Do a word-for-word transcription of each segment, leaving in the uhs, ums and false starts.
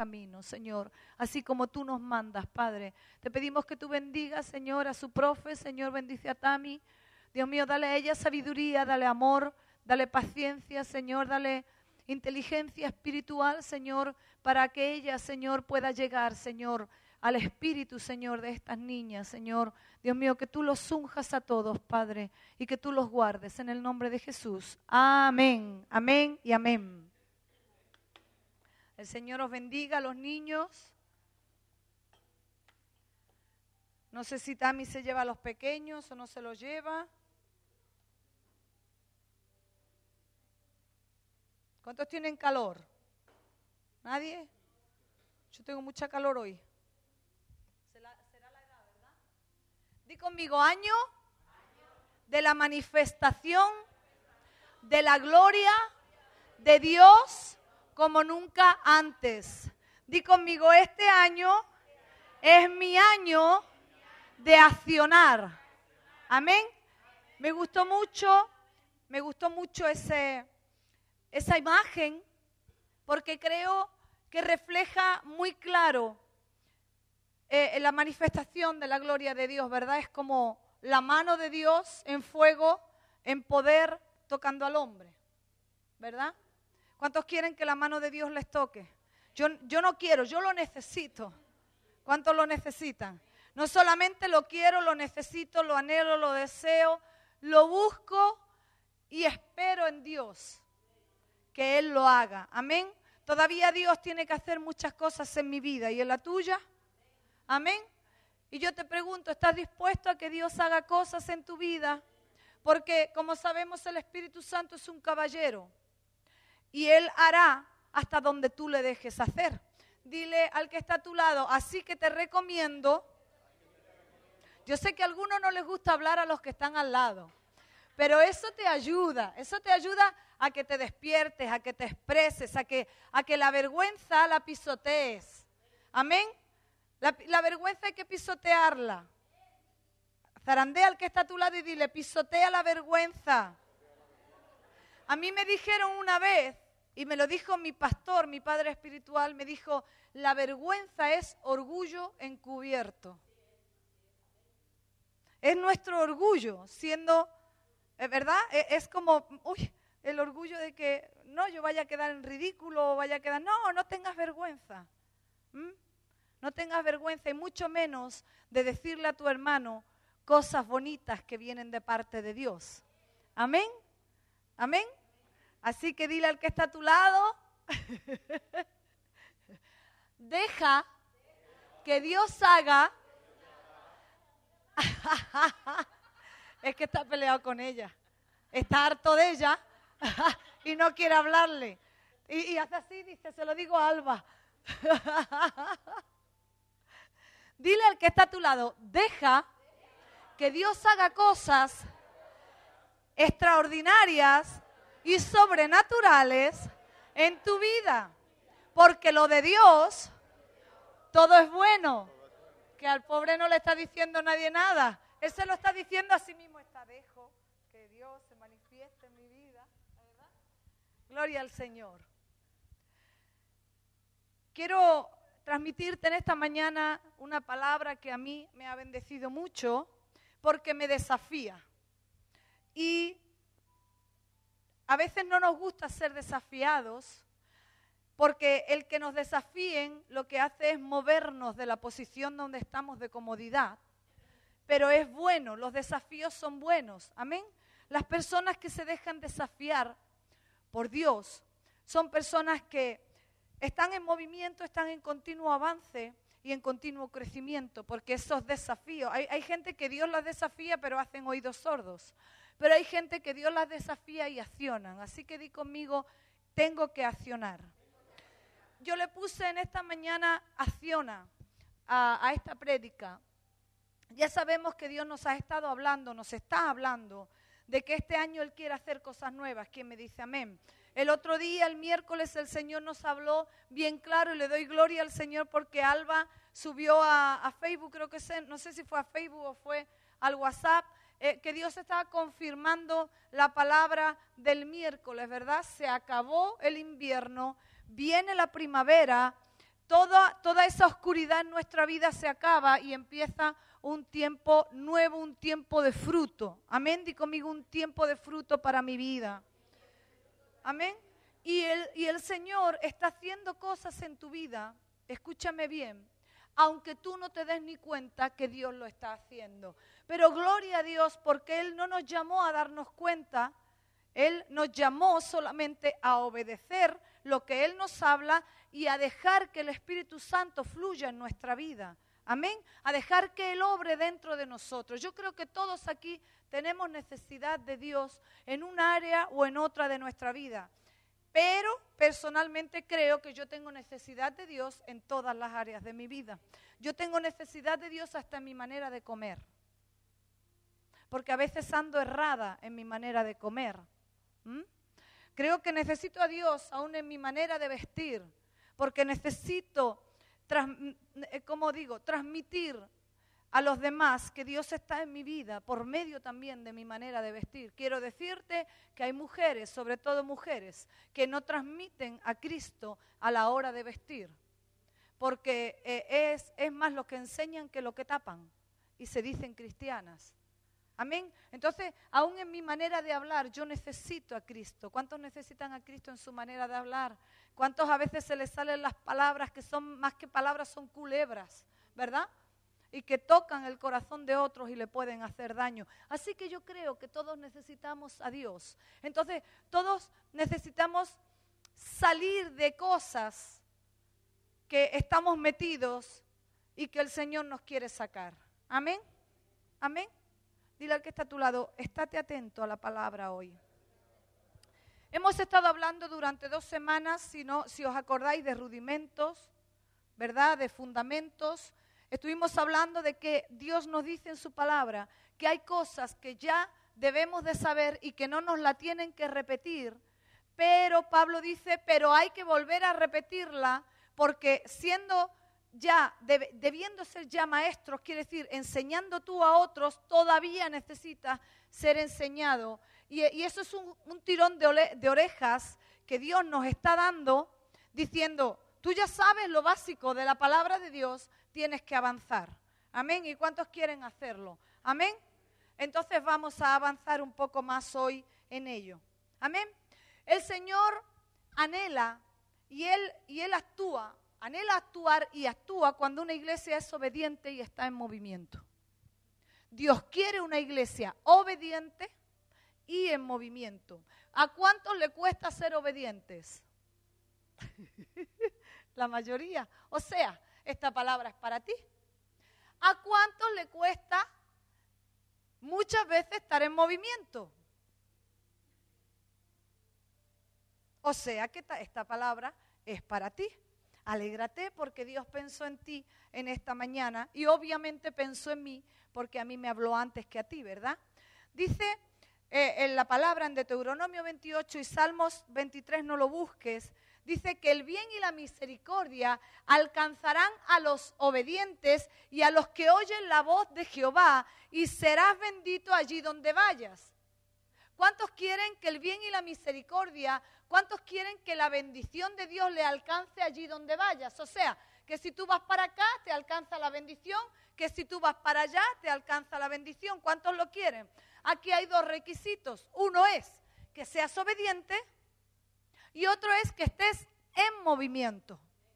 caminos, Señor, así como tú nos mandas, Padre. Te pedimos que tú bendigas, Señor, a su profe, Señor, bendice a Tami. Dios mío, dale a ella sabiduría, dale amor, dale paciencia, Señor, dale inteligencia espiritual, Señor, para que ella, Señor, pueda llegar, Señor, al espíritu, Señor, de estas niñas, Señor. Dios mío, que tú los unjas a todos, Padre, y que tú los guardes en el nombre de Jesús. Amén, amén y amén. El Señor os bendiga a los niños. No sé si Tami se lleva a los pequeños o no se los lleva. ¿Cuántos tienen calor? ¿Nadie? Yo tengo mucha calor hoy. ¿Será, será la edad, verdad? Di conmigo, año de la manifestación de la gloria de Dios como nunca antes. Di conmigo, este año es mi año de accionar. Amén. Me gustó mucho, me gustó mucho ese... esa imagen, porque creo que refleja muy claro eh, la manifestación de la gloria de Dios, ¿verdad? Es como la mano de Dios en fuego, en poder, tocando al hombre, ¿verdad? ¿Cuántos quieren que la mano de Dios les toque? Yo, yo no quiero, yo lo necesito. ¿Cuántos lo necesitan? No solamente lo quiero, lo necesito, lo anhelo, lo deseo, lo busco y espero en Dios que Él lo haga. Amén. Todavía Dios tiene que hacer muchas cosas en mi vida y en la tuya. Amén. Y yo te pregunto, ¿estás dispuesto a que Dios haga cosas en tu vida? Porque como sabemos, el Espíritu Santo es un caballero y Él hará hasta donde tú le dejes hacer. Dile al que está a tu lado, así que te recomiendo. Yo sé que a algunos no les gusta hablar a los que están al lado, pero eso te ayuda, eso te ayuda a que te despiertes, a que te expreses, a que, a que la vergüenza la pisotees. Amén. La, la vergüenza hay que pisotearla. Zarandea al que está a tu lado y dile, pisotea la vergüenza. A mí me dijeron una vez, y me lo dijo mi pastor, mi padre espiritual, me dijo, la vergüenza es orgullo encubierto. Es nuestro orgullo, siendo, ¿verdad? Es como, uy, el orgullo de que, no, yo vaya a quedar en ridículo, o vaya a quedar, no, no tengas vergüenza. ¿Mm? No tengas vergüenza y mucho menos de decirle a tu hermano cosas bonitas que vienen de parte de Dios. Amén, amén. Así que dile al que está a tu lado, deja que Dios haga. Es que está peleado con ella, está harto de ella y no quiere hablarle. Y, y hace así, dice, se lo digo a Alba. Dile al que está a tu lado, deja que Dios haga cosas extraordinarias y sobrenaturales en tu vida. Porque lo de Dios, todo es bueno. Que al pobre no le está diciendo nadie nada. Él se lo está diciendo a sí mismo. Está, dejo que Dios se manifieste en mi vida. ¿Verdad? Gloria al Señor. Quiero transmitirte en esta mañana una palabra que a mí me ha bendecido mucho porque me desafía. Y a veces no nos gusta ser desafiados porque el que nos desafíen lo que hace es movernos de la posición donde estamos de comodidad. Pero es bueno, los desafíos son buenos. Amén. Las personas que se dejan desafiar por Dios son personas que están en movimiento, están en continuo avance y en continuo crecimiento, porque esos desafíos, hay, hay gente que Dios las desafía pero hacen oídos sordos, pero hay gente que Dios las desafía y accionan, así que di conmigo, tengo que accionar. Yo le puse en esta mañana, acciona a, a esta prédica. Ya sabemos que Dios nos ha estado hablando, nos está hablando de que este año Él quiere hacer cosas nuevas. ¿Quién me dice amén? El otro día, el miércoles, el Señor nos habló bien claro y le doy gloria al Señor porque Alba subió a, a Facebook, creo que sé, no sé si fue a Facebook o fue al WhatsApp, eh, que Dios estaba confirmando la palabra del miércoles, ¿verdad? Se acabó el invierno, viene la primavera, toda, toda esa oscuridad en nuestra vida se acaba y empieza un tiempo nuevo, un tiempo de fruto. Amén, di conmigo, un tiempo de fruto para mi vida. Amén. Y el, y el Señor está haciendo cosas en tu vida, escúchame bien, aunque tú no te des ni cuenta que Dios lo está haciendo. Pero gloria a Dios, porque Él no nos llamó a darnos cuenta, Él nos llamó solamente a obedecer lo que Él nos habla y a dejar que el Espíritu Santo fluya en nuestra vida. Amén. A dejar que Él obre dentro de nosotros. Yo creo que todos aquí tenemos necesidad de Dios en un área o en otra de nuestra vida. Pero personalmente creo que yo tengo necesidad de Dios en todas las áreas de mi vida. Yo tengo necesidad de Dios hasta en mi manera de comer. Porque a veces ando errada en mi manera de comer. ¿Mm? Creo que necesito a Dios aún en mi manera de vestir. Porque necesito, trans, como digo, transmitir a los demás que Dios está en mi vida por medio también de mi manera de vestir. Quiero decirte que hay mujeres, sobre todo mujeres, que no transmiten a Cristo a la hora de vestir, porque eh, es, es más lo que enseñan que lo que tapan y se dicen cristianas. Amén. Entonces, aún en mi manera de hablar, yo necesito a Cristo. ¿Cuántos necesitan a Cristo en su manera de hablar? ¿Cuántos a veces se les salen las palabras que son más que palabras, son culebras, ¿verdad? Y que tocan el corazón de otros y le pueden hacer daño. Así que yo creo que todos necesitamos a Dios. Entonces, todos necesitamos salir de cosas que estamos metidos y que el Señor nos quiere sacar. Amén. Amén. Dile al que está a tu lado, estate atento a la palabra hoy. Hemos estado hablando durante dos semanas, si, no, si os acordáis, de rudimentos, ¿verdad? De fundamentos. Estuvimos hablando de que Dios nos dice en su palabra que hay cosas que ya debemos de saber y que no nos la tienen que repetir, pero Pablo dice, pero hay que volver a repetirla porque siendo ya, deb, debiendo ser ya maestros, quiere decir, enseñando tú a otros, todavía necesitas ser enseñado. Y, y eso es un, un tirón de, ole, de orejas que Dios nos está dando, diciendo, tú ya sabes lo básico de la palabra de Dios, tienes que avanzar. Amén. ¿Y cuántos quieren hacerlo? Amén. Entonces vamos a avanzar un poco más hoy en ello. Amén. El Señor anhela y Él, y Él actúa, anhela actuar y actúa cuando una iglesia es obediente y está en movimiento. Dios quiere una iglesia obediente y en movimiento. ¿A cuántos le cuesta ser obedientes? La mayoría. O sea, esta palabra es para ti. ¿A cuántos le cuesta muchas veces estar en movimiento? O sea que esta, esta palabra es para ti. Alégrate porque Dios pensó en ti en esta mañana y obviamente pensó en mí porque a mí me habló antes que a ti, ¿verdad? Dice eh, en la palabra en Deuteronomio veintiocho y Salmos veintitrés, no lo busques, dice que el bien y la misericordia alcanzarán a los obedientes y a los que oyen la voz de Jehová y serás bendito allí donde vayas. ¿Cuántos quieren que el bien y la misericordia, cuántos quieren que la bendición de Dios le alcance allí donde vayas? O sea, que si tú vas para acá te alcanza la bendición, que si tú vas para allá te alcanza la bendición. ¿Cuántos lo quieren? Aquí hay dos requisitos. Uno es que seas obediente y otro es que estés en movimiento.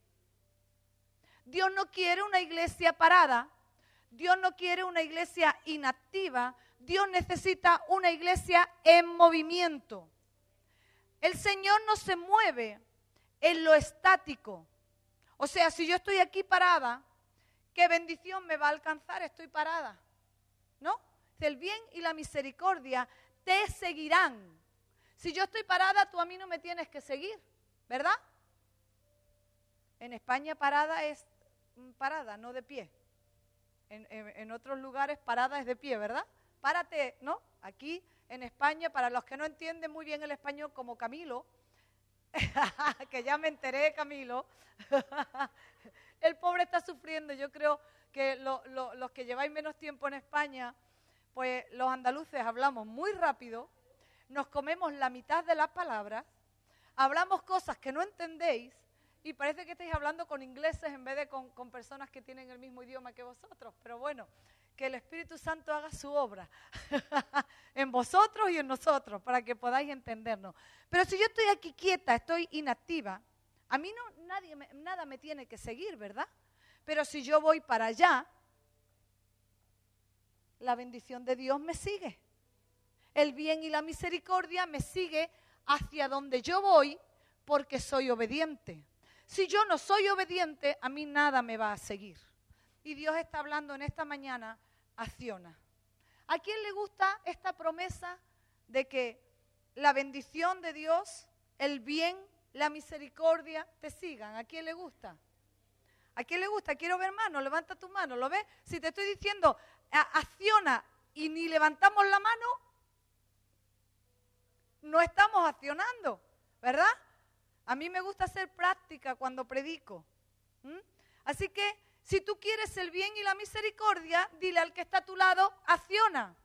Dios no quiere una iglesia parada, Dios no quiere una iglesia inactiva, Dios necesita una iglesia en movimiento. El Señor no se mueve en lo estático. O sea, si yo estoy aquí parada, ¿qué bendición me va a alcanzar? Estoy parada, ¿no? El bien y la misericordia te seguirán. Si yo estoy parada, tú a mí no me tienes que seguir, ¿verdad? En España parada es parada, no de pie. En, en, en otros lugares parada es de pie, ¿verdad? Párate, ¿no? Aquí en España, para los que no entienden muy bien el español, como Camilo, que ya me enteré de Camilo, el pobre está sufriendo. Yo creo que lo, lo, los que lleváis menos tiempo en España, pues los andaluces hablamos muy rápido, nos comemos la mitad de las palabras, hablamos cosas que no entendéis y parece que estáis hablando con ingleses en vez de con, con personas que tienen el mismo idioma que vosotros. Pero bueno, que el Espíritu Santo haga su obra en vosotros y en nosotros para que podáis entendernos. Pero si yo estoy aquí quieta, estoy inactiva, a mí no, nadie me, nada me tiene que seguir, ¿verdad? Pero si yo voy para allá, la bendición de Dios me sigue. El bien y la misericordia me sigue hacia donde yo voy porque soy obediente. Si yo no soy obediente, a mí nada me va a seguir. Y Dios está hablando en esta mañana, acciona. ¿A quién le gusta esta promesa de que la bendición de Dios, el bien, la misericordia te sigan? ¿A quién le gusta? ¿A quién le gusta? Quiero ver mano, levanta tu mano, ¿lo ves? Si te estoy diciendo, acciona y ni levantamos la mano, no estamos accionando, ¿verdad? A mí me gusta hacer práctica cuando predico. ¿Mm? Así que, si tú quieres el bien y la misericordia, dile al que está a tu lado, acciona.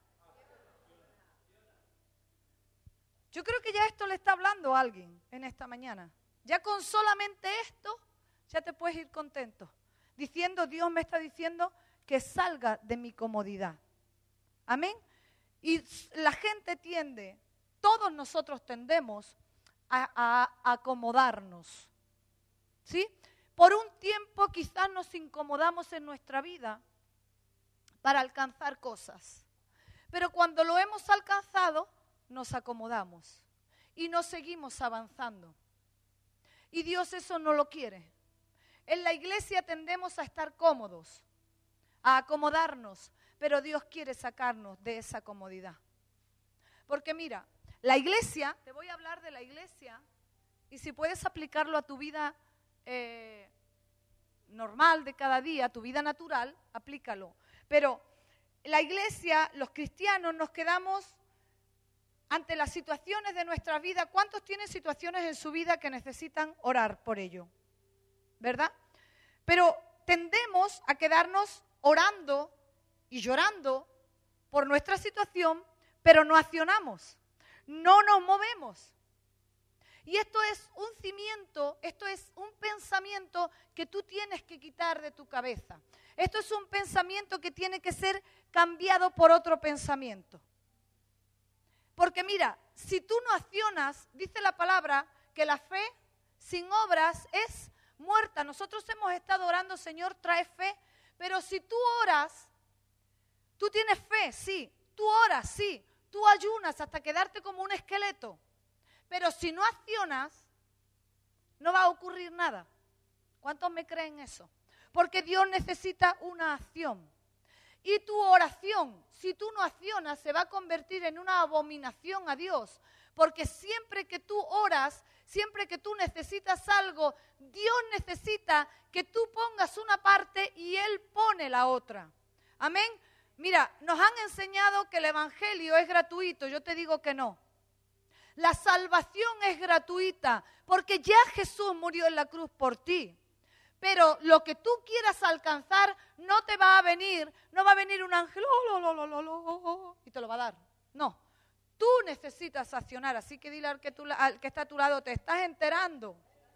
Yo creo que ya esto le está hablando a alguien en esta mañana. Ya con solamente esto, ya te puedes ir contento. Diciendo, Dios me está diciendo que salga de mi comodidad. Amén. Y la gente tiende, todos nosotros tendemos a, a, a acomodarnos. ¿Sí? Por un tiempo quizás nos incomodamos en nuestra vida para alcanzar cosas. Pero cuando lo hemos alcanzado, nos acomodamos y no seguimos avanzando. Y Dios eso no lo quiere. En la iglesia tendemos a estar cómodos, a acomodarnos, pero Dios quiere sacarnos de esa comodidad. Porque mira, la iglesia, te voy a hablar de la iglesia, y si puedes aplicarlo a tu vida eh, normal de cada día, tu vida natural, aplícalo. Pero la iglesia, los cristianos, nos quedamos ante las situaciones de nuestra vida. ¿Cuántos tienen situaciones en su vida que necesitan orar por ello? ¿Verdad? Pero tendemos a quedarnos orando y llorando por nuestra situación, pero no accionamos, no nos movemos. Y esto es un cimiento, esto es un pensamiento que tú tienes que quitar de tu cabeza. Esto es un pensamiento que tiene que ser cambiado por otro pensamiento. Porque mira, si tú no accionas, dice la palabra que la fe sin obras es muerta. Nosotros hemos estado orando, Señor, trae fe, pero si tú oras, tú tienes fe, sí, tú oras, sí, tú ayunas hasta quedarte como un esqueleto, pero si no accionas, no va a ocurrir nada. ¿Cuántos me creen eso? Porque Dios necesita una acción. Y tu oración, si tú no accionas, se va a convertir en una abominación a Dios. Porque siempre que tú oras, siempre que tú necesitas algo, Dios necesita que tú pongas una parte y Él pone la otra. Amén. Mira, nos han enseñado que el evangelio es gratuito. Yo te digo que no. La salvación es gratuita porque ya Jesús murió en la cruz por ti. Pero lo que tú quieras alcanzar no te va a venir, no va a venir un ángel oh, lo, lo, lo, lo, y te lo va a dar. No, tú necesitas accionar, así que dile al que, tú, al que está a tu lado, te estás enterando.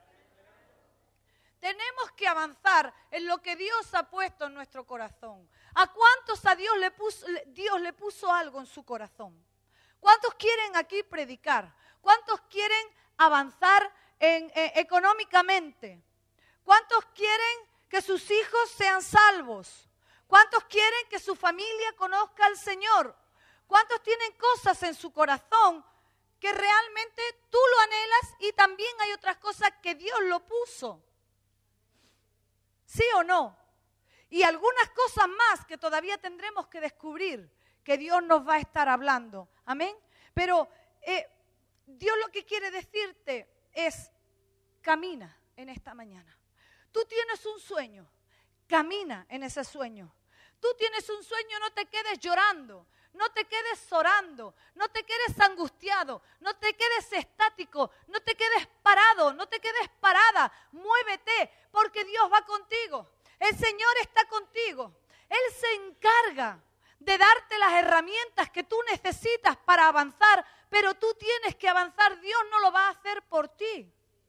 Tenemos que avanzar en lo que Dios ha puesto en nuestro corazón. ¿A cuántos a Dios le puso, Dios le puso algo en su corazón? ¿Cuántos quieren aquí predicar? ¿Cuántos quieren avanzar en, eh, económicamente? ¿Cuántos quieren que sus hijos sean salvos? ¿Cuántos quieren que su familia conozca al Señor? ¿Cuántos tienen cosas en su corazón que realmente tú lo anhelas y también hay otras cosas que Dios lo puso? ¿Sí o no? Y algunas cosas más que todavía tendremos que descubrir que Dios nos va a estar hablando. Amén. Pero eh, Dios lo que quiere decirte es, camina en esta mañana. Tú tienes un sueño, camina en ese sueño. Tú tienes un sueño, no te quedes llorando, no te quedes orando, no te quedes angustiado, no te quedes estático, no te quedes parado, no te quedes parada. Muévete porque Dios va contigo. El Señor está contigo. Él se encarga de darte las herramientas que tú necesitas para avanzar, pero tú tienes que avanzar. Dios no lo va a hacer por ti.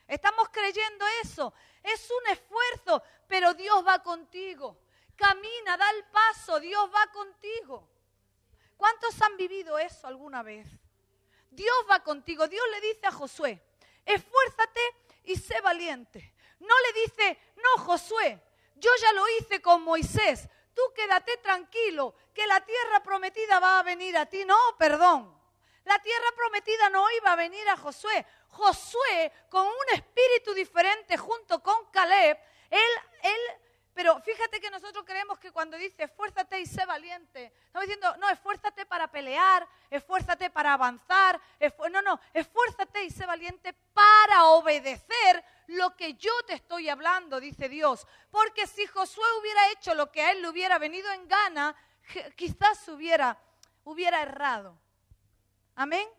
Estamos creyendo eso. Es un esfuerzo, pero Dios va contigo. Camina, da el paso, Dios va contigo. ¿Cuántos han vivido eso alguna vez? Dios va contigo. Dios le dice a Josué, esfuérzate y sé valiente. No le dice, no, Josué, yo ya lo hice con Moisés. Tú quédate tranquilo, que la tierra prometida va a venir a ti. No, perdón. La tierra prometida no iba a venir a Josué. Josué, con un espíritu diferente junto con Caleb, él, él, pero fíjate que nosotros creemos que cuando dice esfuérzate y sé valiente, estamos diciendo, no, esfuérzate para pelear, esfuérzate para avanzar, esfu- no, no, esfuérzate y sé valiente para obedecer lo que yo te estoy hablando, dice Dios. Porque si Josué hubiera hecho lo que a él le hubiera venido en gana, quizás hubiera, hubiera errado. Amén.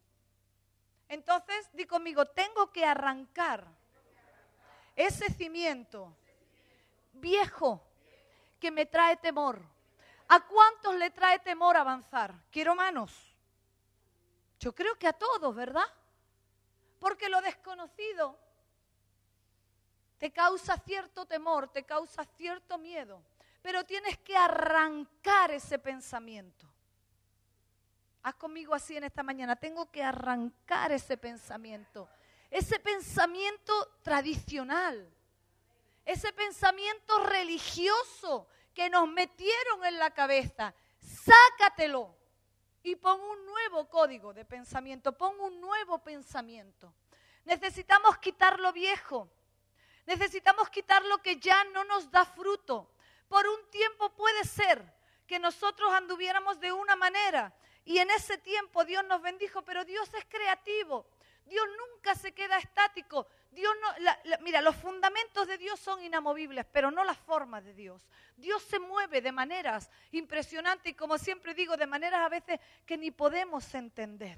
Entonces, di conmigo, tengo que arrancar ese cimiento viejo que me trae temor. ¿A cuántos le trae temor avanzar? Quiero manos. Yo creo que a todos, ¿verdad? Porque lo desconocido te causa cierto temor, te causa cierto miedo, pero tienes que arrancar ese pensamiento. Haz conmigo así en esta mañana. Tengo que arrancar ese pensamiento. Ese pensamiento tradicional. Ese pensamiento religioso que nos metieron en la cabeza. Sácatelo y pon un nuevo código de pensamiento. Pon un nuevo pensamiento. Necesitamos quitar lo viejo. Necesitamos quitar lo que ya no nos da fruto. Por un tiempo puede ser que nosotros anduviéramos de una manera. Y en ese tiempo Dios nos bendijo, pero Dios es creativo. Dios nunca se queda estático. Dios no, la, la, mira, los fundamentos de Dios son inamovibles, pero no las formas de Dios. Dios se mueve de maneras impresionantes y, como siempre digo, de maneras a veces que ni podemos entender.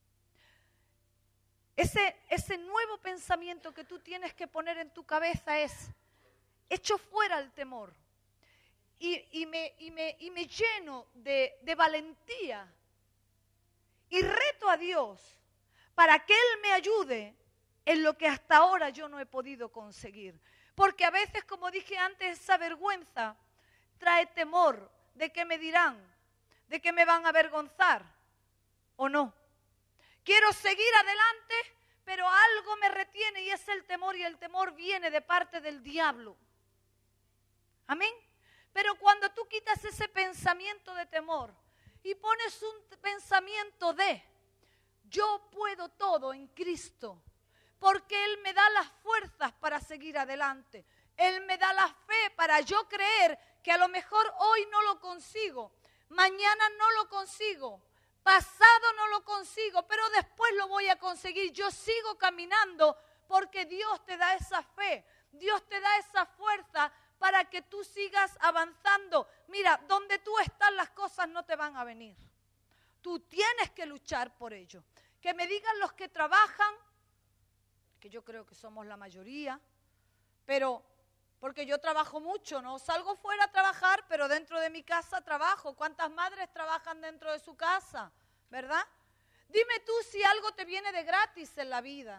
Ese, ese nuevo pensamiento que tú tienes que poner en tu cabeza es, echo fuera el temor y, y, me, y, me, y me lleno de, de valentía. Y reto a Dios para que Él me ayude en lo que hasta ahora yo no he podido conseguir. Porque a veces, como dije antes, esa vergüenza trae temor de que me dirán, de que me van a avergonzar o no. Quiero seguir adelante, pero algo me retiene y es el temor, y el temor viene de parte del diablo. Amén. Pero cuando tú quitas ese pensamiento de temor y pones un pensamiento de, yo puedo todo en Cristo, porque Él me da las fuerzas para seguir adelante. Él me da la fe para yo creer que a lo mejor hoy no lo consigo, mañana no lo consigo, pasado no lo consigo, pero después lo voy a conseguir. Yo sigo caminando porque Dios te da esa fe, Dios te da esa fuerza para que tú sigas avanzando. Mira, donde tú estás las cosas no te van a venir. Tú tienes que luchar por ello. Que me digan los que trabajan, que yo creo que somos la mayoría, pero porque yo trabajo mucho, ¿no? Salgo fuera a trabajar, pero dentro de mi casa trabajo. ¿Cuántas madres trabajan dentro de su casa? ¿Verdad? Dime tú si algo te viene de gratis en la vida.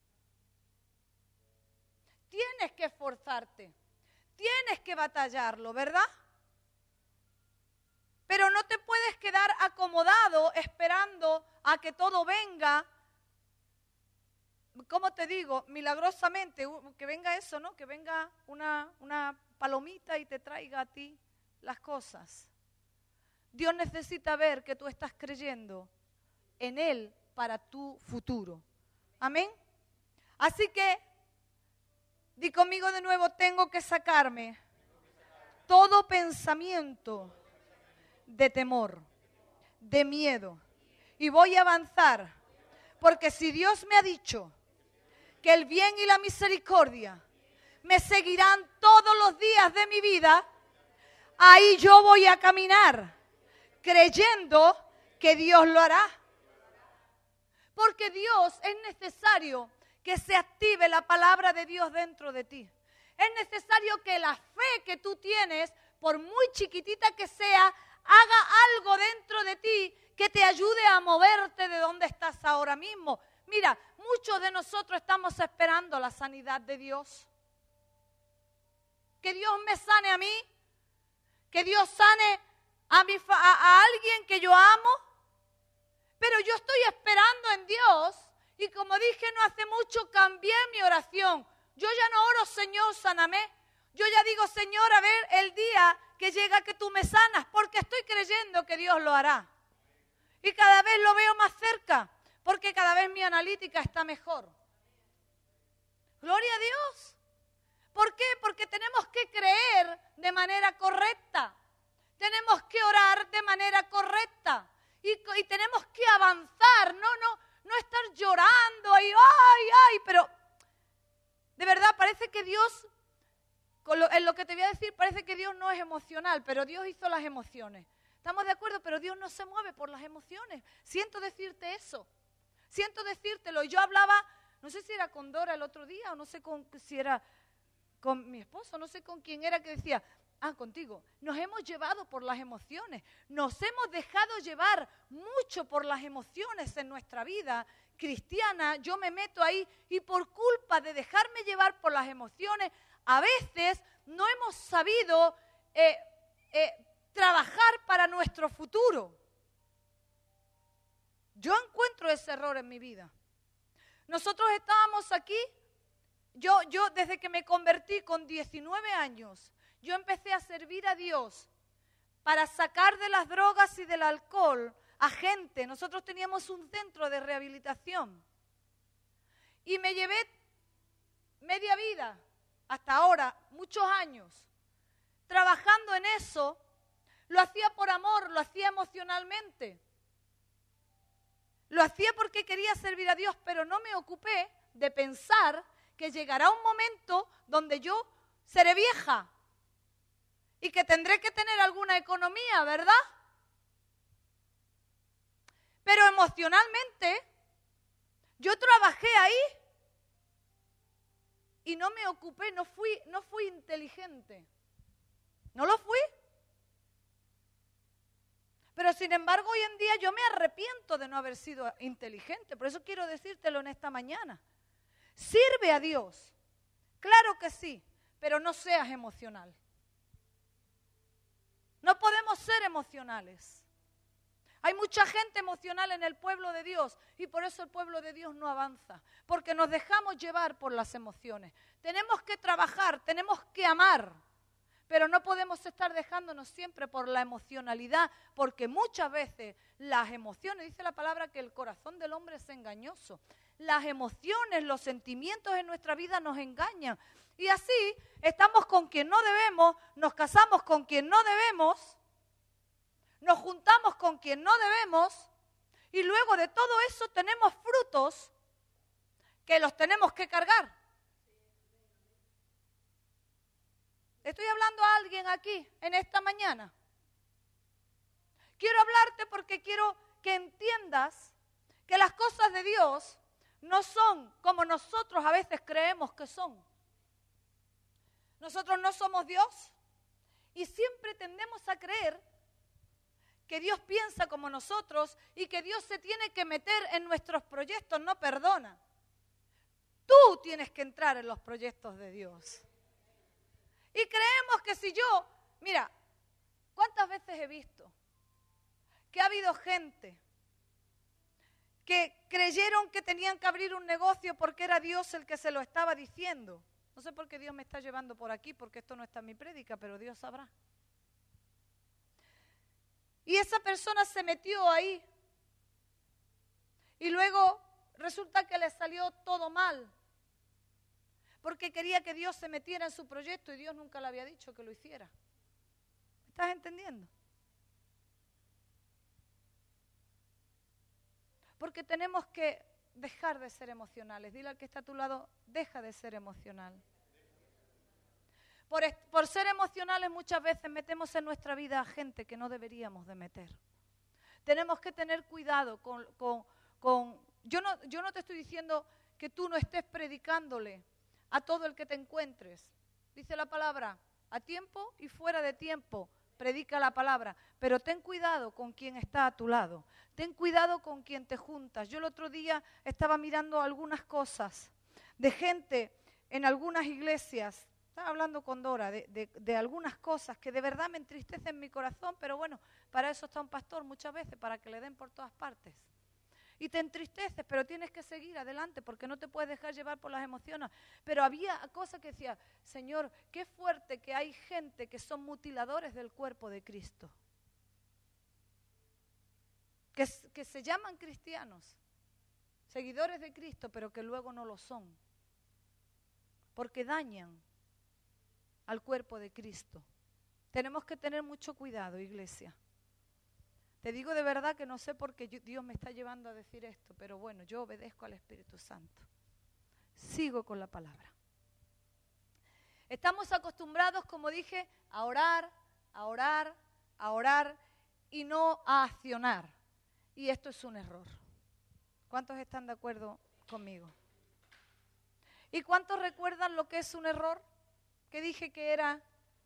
Tienes que esforzarte. Tienes que batallarlo, ¿verdad? Pero no te puedes quedar acomodado esperando a que todo venga, ¿cómo te digo? Milagrosamente, que venga eso, ¿no? Que venga una, una palomita y te traiga a ti las cosas. Dios necesita ver que tú estás creyendo en Él para tu futuro. Amén. Así que, di conmigo de nuevo, tengo que sacarme todo pensamiento de temor, de miedo. Y voy a avanzar, porque si Dios me ha dicho que el bien y la misericordia me seguirán todos los días de mi vida, ahí yo voy a caminar, creyendo que Dios lo hará. Porque Dios, es necesario que se active la palabra de Dios dentro de ti. Es necesario que la fe que tú tienes, por muy chiquitita que sea, haga algo dentro de ti que te ayude a moverte de donde estás ahora mismo. Mira, muchos de nosotros estamos esperando la sanidad de Dios. Que Dios me sane a mí, que Dios sane a, mi fa- a, a alguien que yo amo. Pero yo estoy esperando en Dios y como dije no hace mucho, cambié mi oración. Yo ya no oro, Señor, sáname. Yo ya digo, Señor, a ver el día que llega que tú me sanas, porque estoy creyendo que Dios lo hará. Y cada vez lo veo más cerca, porque cada vez mi analítica está mejor. Gloria a Dios. ¿Por qué? Porque tenemos que creer de manera correcta. Tenemos que orar de manera correcta. Y, y tenemos que avanzar, no, no, no estar llorando y ay, ay, pero de verdad parece que Dios, con lo, en lo que te voy a decir, parece que Dios no es emocional, pero Dios hizo las emociones. ¿Estamos de acuerdo? Pero Dios no se mueve por las emociones. Siento decirte eso, siento decírtelo. Y yo hablaba, no sé si era con Dora el otro día o no sé con, si era con mi esposo, no sé con quién era que decía, ah, contigo, nos hemos llevado por las emociones, nos hemos dejado llevar mucho por las emociones en nuestra vida cristiana. Yo me meto ahí y por culpa de dejarme llevar por las emociones, a veces no hemos sabido eh, eh, trabajar para nuestro futuro. Yo encuentro ese error en mi vida. Nosotros estábamos aquí, yo, yo desde que me convertí con diecinueve años, yo empecé a servir a Dios para sacar de las drogas y del alcohol a gente. Nosotros teníamos un centro de rehabilitación. Y me llevé media vida, hasta ahora, muchos años, trabajando en eso. Lo hacía por amor, lo hacía emocionalmente. Lo hacía porque quería servir a Dios, pero no me ocupé de pensar que llegará un momento donde yo seré vieja. Y que tendré que tener alguna economía, ¿verdad? Pero emocionalmente, yo trabajé ahí y no me ocupé, no fui, no fui inteligente. ¿No lo fui? Pero sin embargo, hoy en día yo me arrepiento de no haber sido inteligente. Por eso quiero decírtelo en esta mañana. Sirve a Dios, claro que sí, pero no seas emocional. No podemos ser emocionales. Hay mucha gente emocional en el pueblo de Dios y por eso el pueblo de Dios no avanza, porque nos dejamos llevar por las emociones. Tenemos que trabajar, tenemos que amar, pero no podemos estar dejándonos siempre por la emocionalidad, porque muchas veces las emociones, dice la palabra que el corazón del hombre es engañoso. Las emociones, los sentimientos en nuestra vida nos engañan. Y así estamos con quien no debemos, nos casamos con quien no debemos, nos juntamos con quien no debemos y luego de todo eso tenemos frutos que los tenemos que cargar. Estoy hablando a alguien aquí en esta mañana. Quiero hablarte porque quiero que entiendas que las cosas de Dios no son como nosotros a veces creemos que son. Nosotros no somos Dios y siempre tendemos a creer que Dios piensa como nosotros y que Dios se tiene que meter en nuestros proyectos, no perdona. Tú tienes que entrar en los proyectos de Dios. Y creemos que si yo, mira, ¿cuántas veces he visto que ha habido gente que creyeron que tenían que abrir un negocio porque era Dios el que se lo estaba diciendo? No sé por qué Dios me está llevando por aquí, porque esto no está en mi prédica, pero Dios sabrá. Y esa persona se metió ahí. Y luego resulta que le salió todo mal. Porque quería que Dios se metiera en su proyecto y Dios nunca le había dicho que lo hiciera. ¿Me estás entendiendo? Porque tenemos que dejar de ser emocionales. Dile al que está a tu lado, deja de ser emocional. Por, por ser emocionales muchas veces metemos en nuestra vida a gente que no deberíamos de meter. Tenemos que tener cuidado con... con, con yo, no, yo no te estoy diciendo que tú no estés predicándole a todo el que te encuentres. Dice la palabra, a tiempo y fuera de tiempo, predica la palabra, pero ten cuidado con quien está a tu lado. Ten cuidado con quien te juntas. Yo el otro día estaba mirando algunas cosas de gente en algunas iglesias. Estaba hablando con Dora de, de, de algunas cosas que de verdad me entristecen mi corazón, pero bueno, para eso está un pastor muchas veces, para que le den por todas partes. Y te entristeces, pero tienes que seguir adelante porque no te puedes dejar llevar por las emociones. Pero había cosas que decía, Señor, qué fuerte que hay gente que son mutiladores del cuerpo de Cristo. Que, que se llaman cristianos, seguidores de Cristo, pero que luego no lo son. Porque dañan al cuerpo de Cristo. Tenemos que tener mucho cuidado, iglesia. Te digo de verdad que no sé por qué Dios me está llevando a decir esto, pero bueno, yo obedezco al Espíritu Santo. Sigo con la palabra. Estamos acostumbrados, como dije, a orar, a orar, a orar y no a accionar. Y esto es un error. ¿Cuántos están de acuerdo conmigo? ¿Y cuántos recuerdan lo que es un error? ¿Qué dije que era?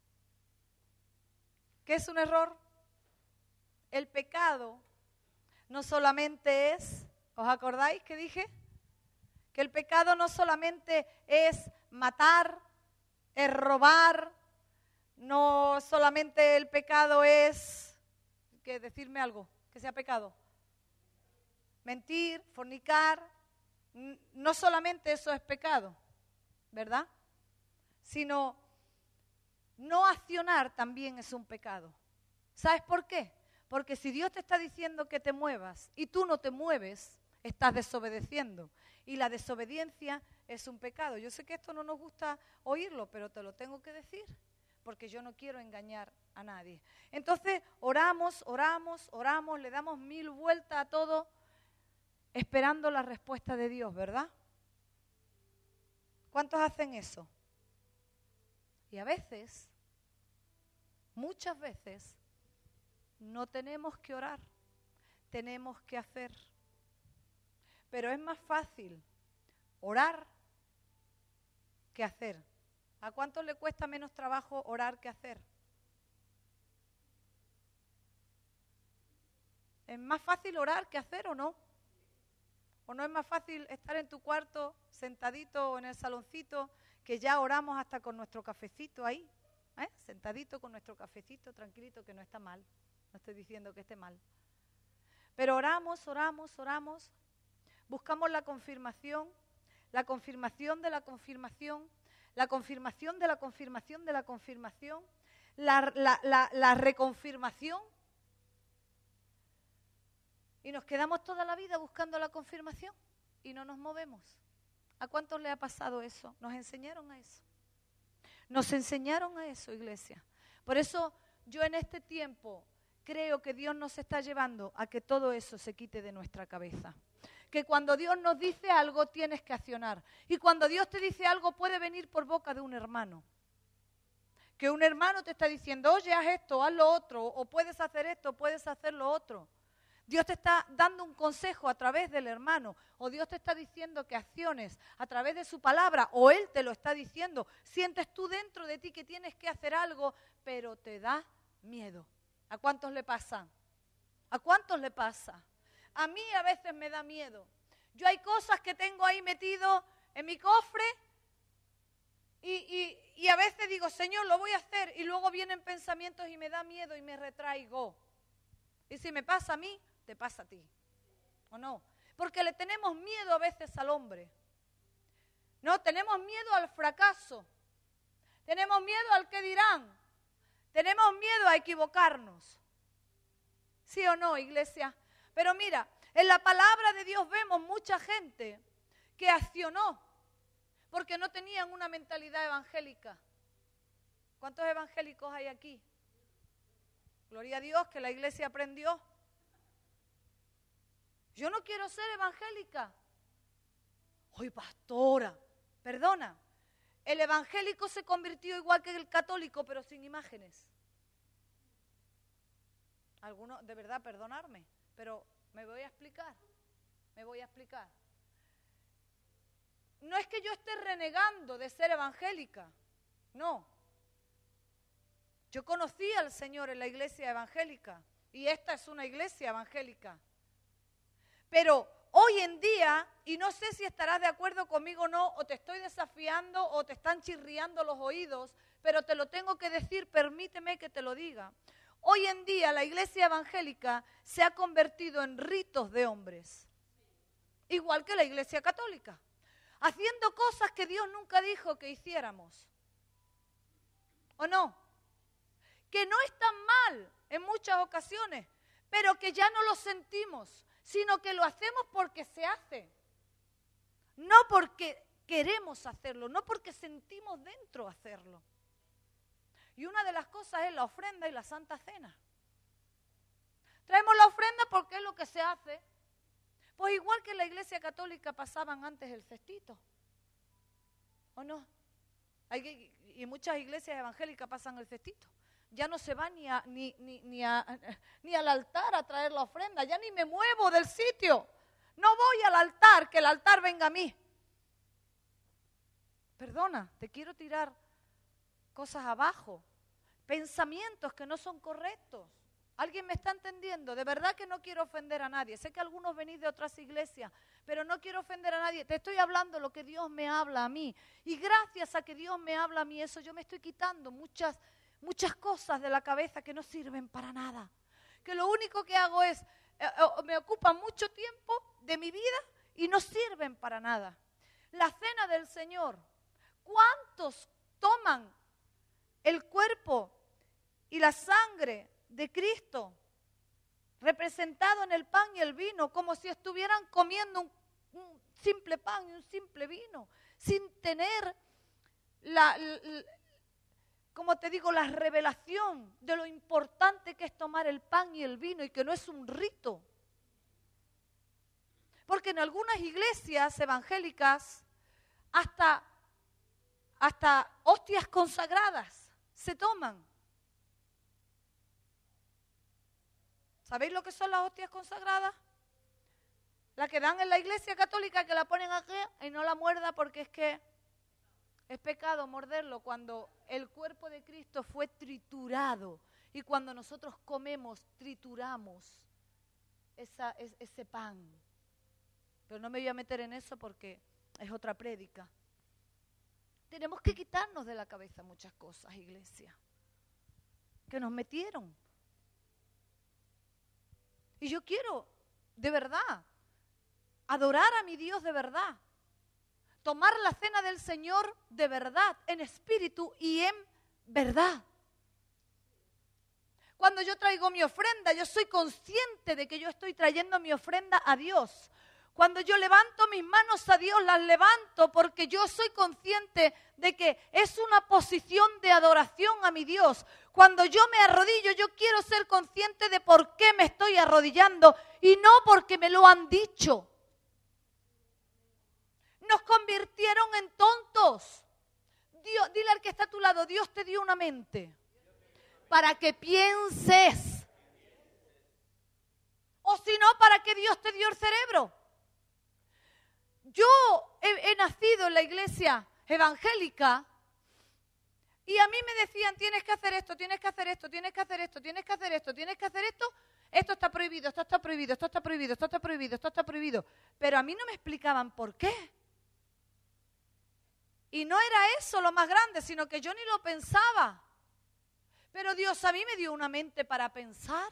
¿Qué es un error? El pecado no solamente es, ¿os acordáis que dije? Que el pecado no solamente es matar, es robar, no solamente el pecado es, ¿qué? Decirme algo, que sea pecado. Mentir, fornicar, no solamente eso es pecado, ¿verdad? Sino no accionar también es un pecado. ¿Sabes por qué? Porque si Dios te está diciendo que te muevas y tú no te mueves, estás desobedeciendo. Y la desobediencia es un pecado. Yo sé que esto no nos gusta oírlo, pero te lo tengo que decir, porque yo no quiero engañar a nadie. Entonces, oramos, oramos, oramos, le damos mil vueltas a todo, esperando la respuesta de Dios, ¿verdad? ¿Cuántos hacen eso? Y a veces, muchas veces, no tenemos que orar, tenemos que hacer. Pero es más fácil orar que hacer. ¿A cuántos le cuesta menos trabajo orar que hacer? ¿Es más fácil orar que hacer o no? ¿O no es más fácil estar en tu cuarto, sentadito o en el saloncito, que ya oramos hasta con nuestro cafecito ahí? ¿Eh? Sentadito con nuestro cafecito, tranquilito, que no está mal. No estoy diciendo que esté mal. Pero oramos, oramos, oramos. Buscamos la confirmación, la confirmación de la confirmación, la confirmación de la confirmación de la confirmación, la, la, la, la reconfirmación. Y nos quedamos toda la vida buscando la confirmación y no nos movemos. ¿A cuántos le ha pasado eso? Nos enseñaron a eso. Nos enseñaron a eso, iglesia. Por eso yo en este tiempo creo que Dios nos está llevando a que todo eso se quite de nuestra cabeza. Que cuando Dios nos dice algo tienes que accionar. Y cuando Dios te dice algo puede venir por boca de un hermano. Que un hermano te está diciendo, oye, haz esto, haz lo otro, o puedes hacer esto, puedes hacer lo otro. Dios te está dando un consejo a través del hermano, o Dios te está diciendo que acciones a través de su palabra, o Él te lo está diciendo. Sientes tú dentro de ti que tienes que hacer algo, pero te da miedo. ¿A cuántos le pasa? ¿A cuántos le pasa? A mí a veces me da miedo. Yo hay cosas que tengo ahí metido en mi cofre y, y, y a veces digo, Señor, lo voy a hacer, y luego vienen pensamientos y me da miedo y me retraigo. Y si me pasa a mí, te pasa a ti, ¿o no? Porque le tenemos miedo a veces al hombre. No, tenemos miedo al fracaso. Tenemos miedo al que dirán. Tenemos miedo a equivocarnos. ¿Sí o no, iglesia? Pero mira, en la palabra de Dios vemos mucha gente que accionó porque no tenían una mentalidad evangélica. ¿Cuántos evangélicos hay aquí? Gloria a Dios que la iglesia aprendió. Yo no quiero ser evangélica. Oye, pastora, perdona. El evangélico se convirtió igual que el católico, pero sin imágenes. Algunos, de verdad, perdonarme, pero me voy a explicar. Me voy a explicar. No es que yo esté renegando de ser evangélica, no. Yo conocí al Señor en la iglesia evangélica y esta es una iglesia evangélica. Pero hoy en día, y no sé si estarás de acuerdo conmigo o no, o te estoy desafiando o te están chirriando los oídos, pero te lo tengo que decir, permíteme que te lo diga. Hoy en día la iglesia evangélica se ha convertido en ritos de hombres, igual que la iglesia católica, haciendo cosas que Dios nunca dijo que hiciéramos. ¿O no? Que no están mal en muchas ocasiones, pero que ya no lo sentimos, sino que lo hacemos porque se hace. No porque queremos hacerlo, no porque sentimos dentro hacerlo. Y una de las cosas es la ofrenda y la Santa Cena. Traemos la ofrenda porque es lo que se hace. Pues igual que en la iglesia católica pasaban antes el cestito. ¿O no? Hay, y muchas iglesias evangélicas pasan el cestito. Ya no se va ni, a, ni, ni, ni, a, ni al altar a traer la ofrenda. Ya ni me muevo del sitio. No voy al altar, que el altar venga a mí. Perdona, te quiero tirar cosas abajo. Pensamientos que no son correctos. ¿Alguien me está entendiendo? De verdad que no quiero ofender a nadie. Sé que algunos venís de otras iglesias, pero no quiero ofender a nadie. Te estoy hablando lo que Dios me habla a mí. Y gracias a que Dios me habla a mí eso, yo me estoy quitando muchas, muchas cosas de la cabeza que no sirven para nada. Que lo único que hago es, eh, me ocupan mucho tiempo de mi vida y no sirven para nada. La cena del Señor. ¿Cuántos toman el cuerpo y la sangre de Cristo representado en el pan y el vino como si estuvieran comiendo un, un simple pan y un simple vino sin tener la, la, como te digo, la revelación de lo importante que es tomar el pan y el vino y que no es un rito? Porque en algunas iglesias evangélicas hasta, hasta hostias consagradas se toman. ¿Sabéis lo que son las hostias consagradas? La que dan en la iglesia católica, que la ponen aquí y no la muerda porque es que es pecado morderlo, cuando el cuerpo de Cristo fue triturado y cuando nosotros comemos, trituramos esa, es, ese pan. Pero no me voy a meter en eso porque es otra prédica. Tenemos que quitarnos de la cabeza muchas cosas, iglesia, que nos metieron. Y yo quiero, de verdad, adorar a mi Dios de verdad. Tomar la cena del Señor de verdad, en espíritu y en verdad. Cuando yo traigo mi ofrenda, yo soy consciente de que yo estoy trayendo mi ofrenda a Dios. Cuando yo levanto mis manos a Dios, las levanto porque yo soy consciente de que es una posición de adoración a mi Dios. Cuando yo me arrodillo, yo quiero ser consciente de por qué me estoy arrodillando y no porque me lo han dicho. Nos convirtieron en tontos. Dios, dile al que está a tu lado, Dios te dio una mente para que pienses. O si no, para que Dios te dio el cerebro. Yo he, he nacido en la iglesia evangélica y a mí me decían, tienes que hacer esto, tienes que hacer esto, tienes que hacer esto, tienes que hacer esto, tienes que hacer esto, esto está prohibido, esto está prohibido, esto está prohibido, esto está prohibido, esto está prohibido. Pero a mí no me explicaban por qué. Y no era eso lo más grande, sino que yo ni lo pensaba. Pero Dios a mí me dio una mente para pensar.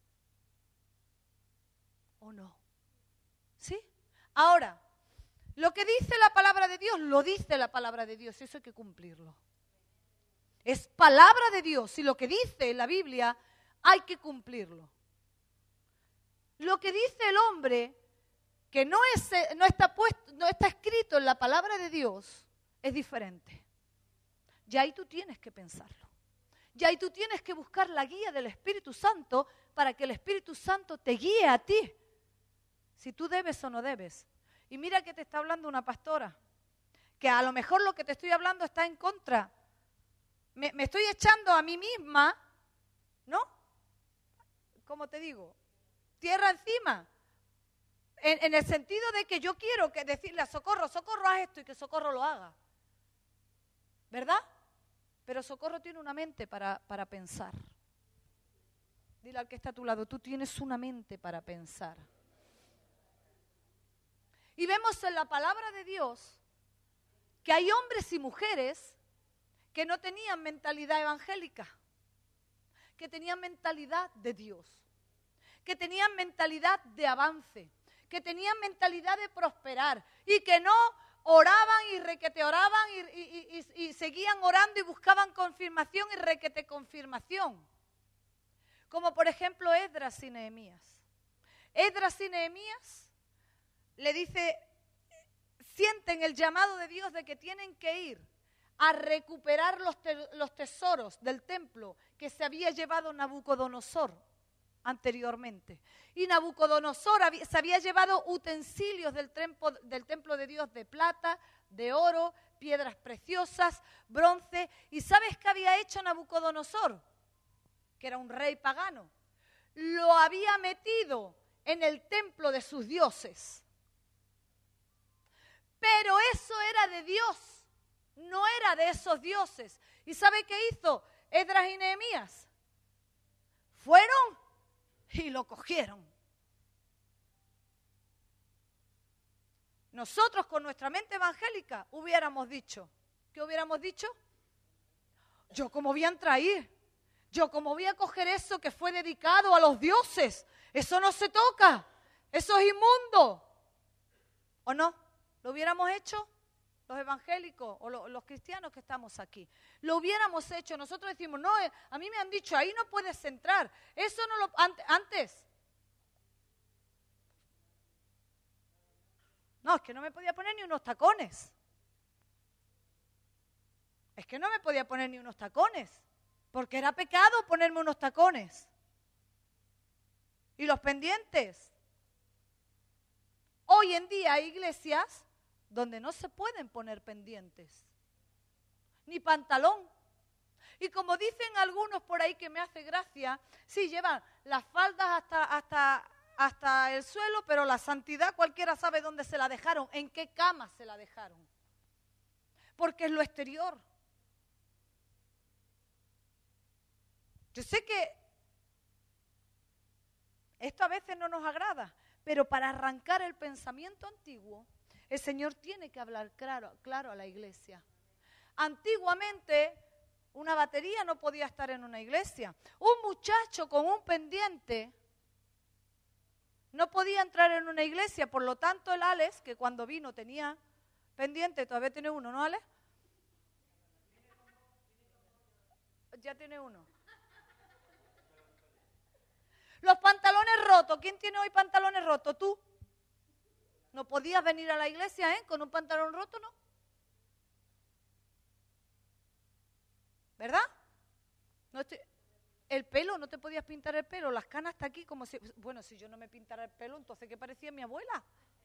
¿O no? ¿Sí? Ahora, lo que dice la palabra de Dios, lo dice la palabra de Dios. Eso hay que cumplirlo. Es palabra de Dios. Y lo que dice la Biblia, hay que cumplirlo. Lo que dice el hombre, que no, es, no, está puesto, no está escrito en la palabra de Dios, es diferente. Ya ahí tú tienes que pensarlo. Ya ahí tú tienes que buscar la guía del Espíritu Santo para que el Espíritu Santo te guíe a ti. Si tú debes o no debes. Y mira que te está hablando una pastora, que a lo mejor lo que te estoy hablando está en contra. Me, me estoy echando a mí misma, ¿no? ¿Cómo te digo? Tierra encima. En, en el sentido de que yo quiero que decirle a Socorro, Socorro, haz esto y que Socorro lo haga. ¿Verdad? Pero Socorro tiene una mente para, para pensar. Dile al que está a tu lado, tú tienes una mente para pensar. Y vemos en la palabra de Dios que hay hombres y mujeres que no tenían mentalidad evangélica, que tenían mentalidad de Dios, que tenían mentalidad de avance, que tenían mentalidad de prosperar y que no oraban y requete oraban y, y, y, y seguían orando y buscaban confirmación y requete confirmación. Como por ejemplo Esdras y Nehemías. Esdras y Nehemías le dice, sienten el llamado de Dios de que tienen que ir a recuperar los, te- los tesoros del templo que se había llevado Nabucodonosor anteriormente. Y Nabucodonosor había, se había llevado utensilios del templo, del templo de Dios de plata, de oro, piedras preciosas, bronce. ¿Y sabes qué había hecho Nabucodonosor? Que era un rey pagano. Lo había metido en el templo de sus dioses. Pero eso era de Dios, no era de esos dioses. ¿Y sabe qué hizo Esdras y Nehemías? Fueron y lo cogieron. Nosotros con nuestra mente evangélica hubiéramos dicho, ¿qué hubiéramos dicho? Yo cómo voy a entrar ahí, yo cómo voy a coger eso que fue dedicado a los dioses, eso no se toca, eso es inmundo. ¿O no? ¿Lo hubiéramos hecho los evangélicos o lo, los cristianos que estamos aquí? Lo hubiéramos hecho. Nosotros decimos, no, eh, a mí me han dicho, ahí no puedes entrar. Eso no lo... An, antes. No, es que no me podía poner ni unos tacones. Es que no me podía poner ni unos tacones. Porque era pecado ponerme unos tacones. Y los pendientes. Hoy en día hay iglesias donde no se pueden poner pendientes, ni pantalón. Y como dicen algunos por ahí que me hace gracia, sí, llevan las faldas hasta, hasta, hasta el suelo, pero la santidad cualquiera sabe dónde se la dejaron, en qué cama se la dejaron. Porque es lo exterior. Yo sé que esto a veces no nos agrada, pero para arrancar el pensamiento antiguo, el Señor tiene que hablar claro, claro a la iglesia. Antiguamente, una batería no podía estar en una iglesia. Un muchacho con un pendiente no podía entrar en una iglesia. Por lo tanto, el Alex, que cuando vino tenía pendiente, todavía tiene uno, ¿no, Alex? Ya tiene uno. Los pantalones rotos. ¿Quién tiene hoy pantalones rotos? ¿Tú? No podías venir a la iglesia, ¿eh? Con un pantalón roto, ¿no? ¿Verdad? No estoy... El pelo, no te podías pintar el pelo, las canas hasta aquí, como si... Bueno, si yo no me pintara el pelo, entonces ¿qué parecía mi abuela?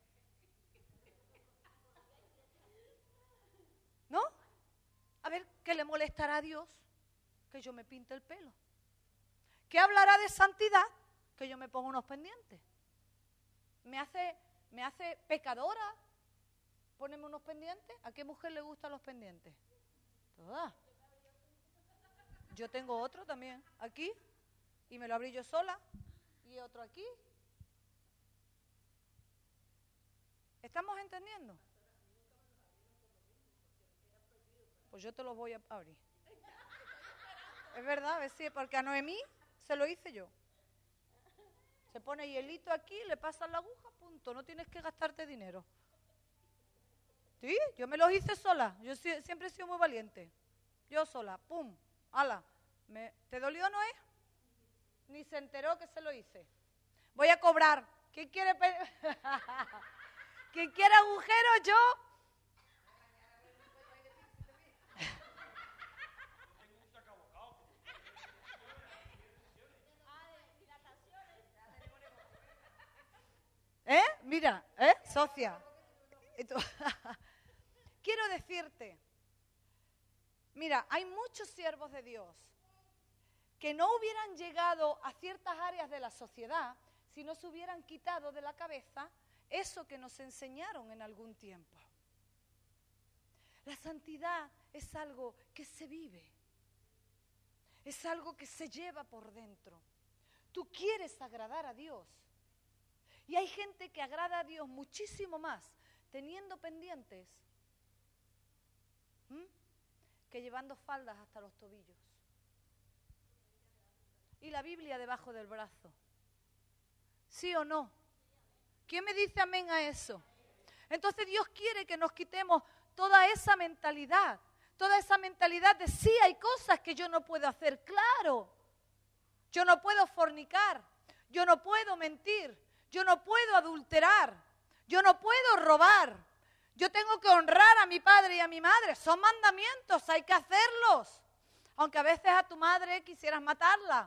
¿No? A ver, ¿qué le molestará a Dios? Que yo me pinte el pelo. ¿Qué hablará de santidad? Que yo me ponga unos pendientes. Me hace... ¿Me hace pecadora ponerme unos pendientes? ¿A qué mujer le gustan los pendientes? Todas. Yo tengo otro también aquí y me lo abrí yo sola y otro aquí. ¿Estamos entendiendo? Pues yo te los voy a abrir. Es verdad, a ver si, porque a Noemí se lo hice yo. Se pone hielito aquí, le pasas la aguja, punto. No tienes que gastarte dinero. Sí, yo me los hice sola. Yo siempre he sido muy valiente. Yo sola, pum, ala. Me, ¿Te dolió, Noé? Ni se enteró que se lo hice. Voy a cobrar. ¿Quién quiere, pe... ¿Quién quiere agujero? Yo. ¿Eh? Mira, ¿eh? Socia. Quiero decirte, mira, hay muchos siervos de Dios que no hubieran llegado a ciertas áreas de la sociedad si no se hubieran quitado de la cabeza eso que nos enseñaron en algún tiempo. La santidad es algo que se vive. Es algo que se lleva por dentro. Tú quieres agradar a Dios. Y hay gente que agrada a Dios muchísimo más teniendo pendientes, ¿m?, que llevando faldas hasta los tobillos. Y la Biblia debajo del brazo. ¿Sí o no? ¿Quién me dice amén a eso? Entonces Dios quiere que nos quitemos toda esa mentalidad. Toda esa mentalidad de sí, hay cosas que yo no puedo hacer. Claro. Yo no puedo fornicar. Yo no puedo mentir. Yo no puedo adulterar. Yo no puedo robar. Yo tengo que honrar a mi padre y a mi madre. Son mandamientos, hay que hacerlos. Aunque a veces a tu madre quisieras matarla.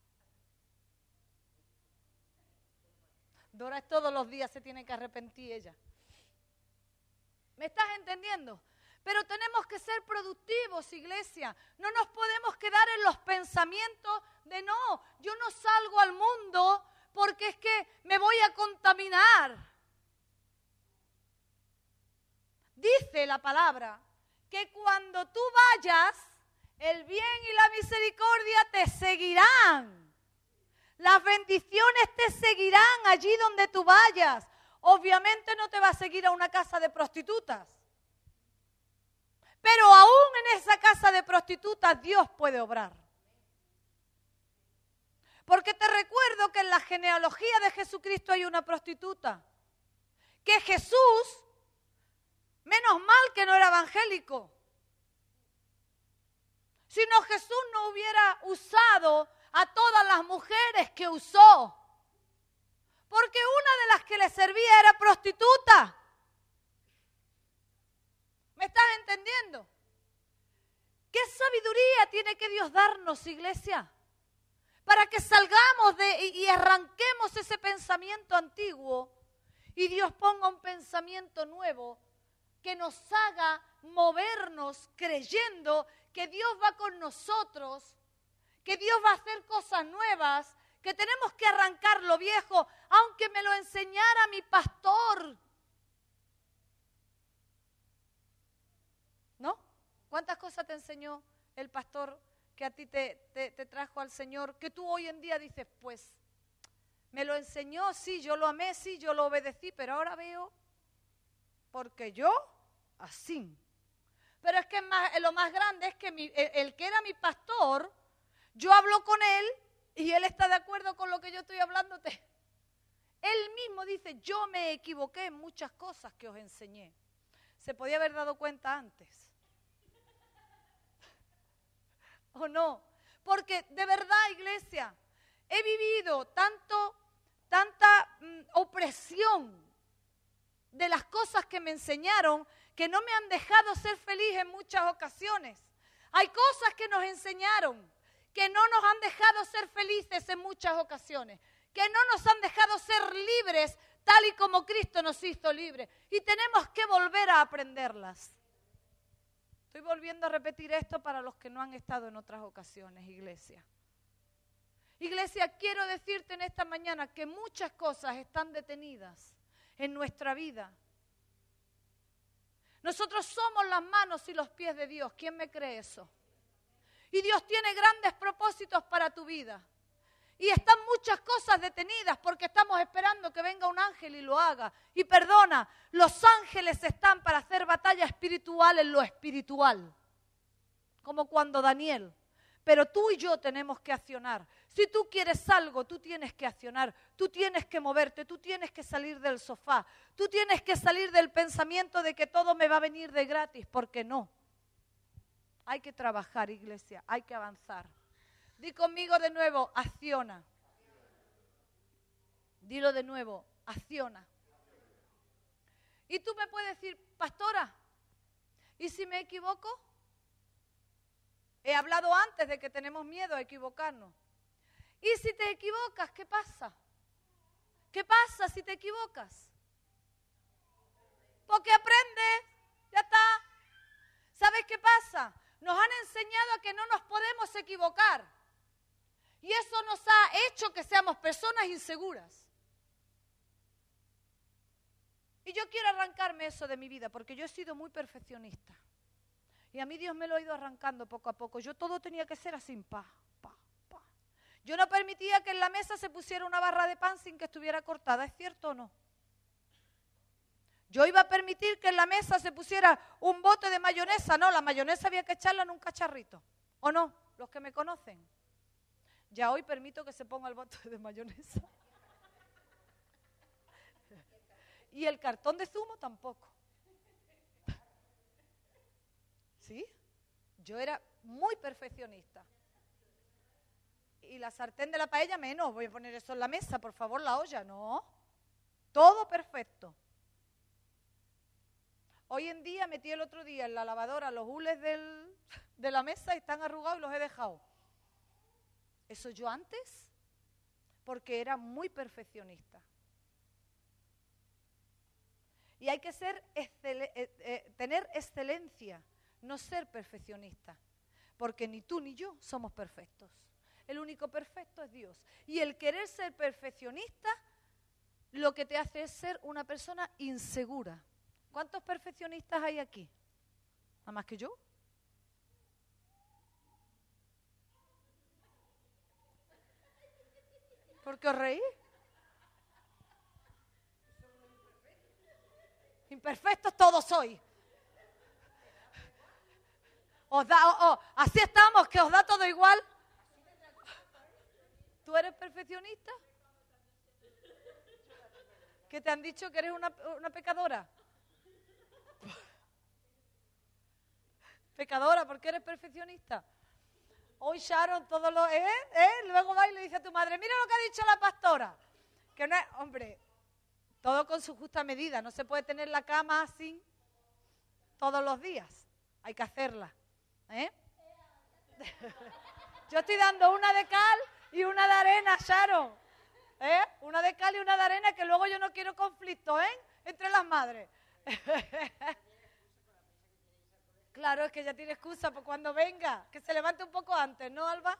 Dora todos los días se tiene que arrepentir ella. ¿Me estás entendiendo? Pero tenemos que ser productivos, iglesia. No nos podemos quedar en los pensamientos de no, yo no salgo al mundo porque es que me voy a contaminar. Dice la palabra que cuando tú vayas, el bien y la misericordia te seguirán. Las bendiciones te seguirán allí donde tú vayas. Obviamente no te va a seguir a una casa de prostitutas. Pero aún en esa casa de prostitutas Dios puede obrar. Porque te recuerdo que en la genealogía de Jesucristo hay una prostituta. Que Jesús, menos mal que no era evangélico. Si no, Jesús no hubiera usado a todas las mujeres que usó. Porque una de las que le servía era prostituta. ¿Me estás entendiendo? ¿Qué sabiduría tiene que Dios darnos, iglesia? Para que salgamos de y, y arranquemos ese pensamiento antiguo y Dios ponga un pensamiento nuevo que nos haga movernos creyendo que Dios va con nosotros, que Dios va a hacer cosas nuevas, que tenemos que arrancar lo viejo, aunque me lo enseñara mi pastor. ¿No? ¿Cuántas cosas te enseñó el pastor que a ti te, te, te trajo al Señor, que tú hoy en día dices, pues, me lo enseñó, sí, yo lo amé, sí, yo lo obedecí, pero ahora veo, porque yo, así. Pero es que más, lo más grande es que mi, el, el que era mi pastor, yo hablo con él y él está de acuerdo con lo que yo estoy hablándote. Él mismo dice, yo me equivoqué en muchas cosas que os enseñé. Se podía haber dado cuenta antes. ¿O no? Porque de verdad, iglesia, he vivido tanto, tanta mm, opresión de las cosas que me enseñaron que no me han dejado ser feliz en muchas ocasiones. Hay cosas que nos enseñaron que no nos han dejado ser felices en muchas ocasiones, que no nos han dejado ser libres tal y como Cristo nos hizo libres. Y tenemos que volver a aprenderlas. Estoy volviendo a repetir esto para los que no han estado en otras ocasiones, iglesia. Iglesia, quiero decirte en esta mañana que muchas cosas están detenidas en nuestra vida. Nosotros somos las manos y los pies de Dios. ¿Quién me cree eso? Y Dios tiene grandes propósitos para tu vida. Y están muchas cosas detenidas porque estamos esperando que venga un ángel y lo haga. Y perdona, los ángeles están para hacer batalla espiritual en lo espiritual. Como cuando Daniel. Pero tú y yo tenemos que accionar. Si tú quieres algo, tú tienes que accionar. Tú tienes que moverte, tú tienes que salir del sofá. Tú tienes que salir del pensamiento de que todo me va a venir de gratis, porque no. Hay que trabajar, iglesia, hay que avanzar. Di conmigo de nuevo, acciona. Dilo de nuevo, acciona. Y tú me puedes decir, pastora, ¿y si me equivoco? He hablado antes de que tenemos miedo a equivocarnos. ¿Y si te equivocas, qué pasa? ¿Qué pasa si te equivocas? Porque aprendes, ya está. ¿Sabes qué pasa? Nos han enseñado a que no nos podemos equivocar. Y eso nos ha hecho que seamos personas inseguras. Y yo quiero arrancarme eso de mi vida, porque yo he sido muy perfeccionista. Y a mí Dios me lo ha ido arrancando poco a poco. Yo todo tenía que ser así en paz. Yo no permitía que en la mesa se pusiera una barra de pan sin que estuviera cortada, ¿es cierto o no? Yo iba a permitir que en la mesa se pusiera un bote de mayonesa, no, la mayonesa había que echarla en un cacharrito, ¿o no? Los que me conocen. Ya hoy permito que se ponga el bote de mayonesa. Y el cartón de zumo tampoco. ¿Sí? Yo era muy perfeccionista. Y la sartén de la paella menos, voy a poner eso en la mesa, por favor, la olla, no. Todo perfecto. Hoy en día metí el otro día en la lavadora los hules del, de la mesa y están arrugados y los he dejado. Eso yo antes, porque era muy perfeccionista. Y hay que ser excel, eh, eh, tener excelencia, no ser perfeccionista, porque ni tú ni yo somos perfectos. El único perfecto es Dios. Y el querer ser perfeccionista, lo que te hace es ser una persona insegura. ¿Cuántos perfeccionistas hay aquí? ¿Nada más que yo? ¿Por qué os reís? Imperfectos todos sois. Os da, oh, oh, así estamos, que os da todo igual. ¿Tú eres perfeccionista? ¿Que te han dicho que eres una, una pecadora? Pecadora, ¿por qué eres perfeccionista? Hoy Sharon, todo lo... ¿Eh? ¿Eh? Luego va y le dice a tu madre, mira lo que ha dicho la pastora. Que no es... Hombre, todo con su justa medida. No se puede tener la cama así todos los días. Hay que hacerla. ¿Eh? Yo estoy dando una de cal y una de arena, Sharon. ¿Eh? Una de cal y una de arena, que luego yo no quiero conflicto, ¿eh? Entre las madres. Claro, es que ya tiene excusa por cuando venga. Que se levante un poco antes, ¿no, Alba?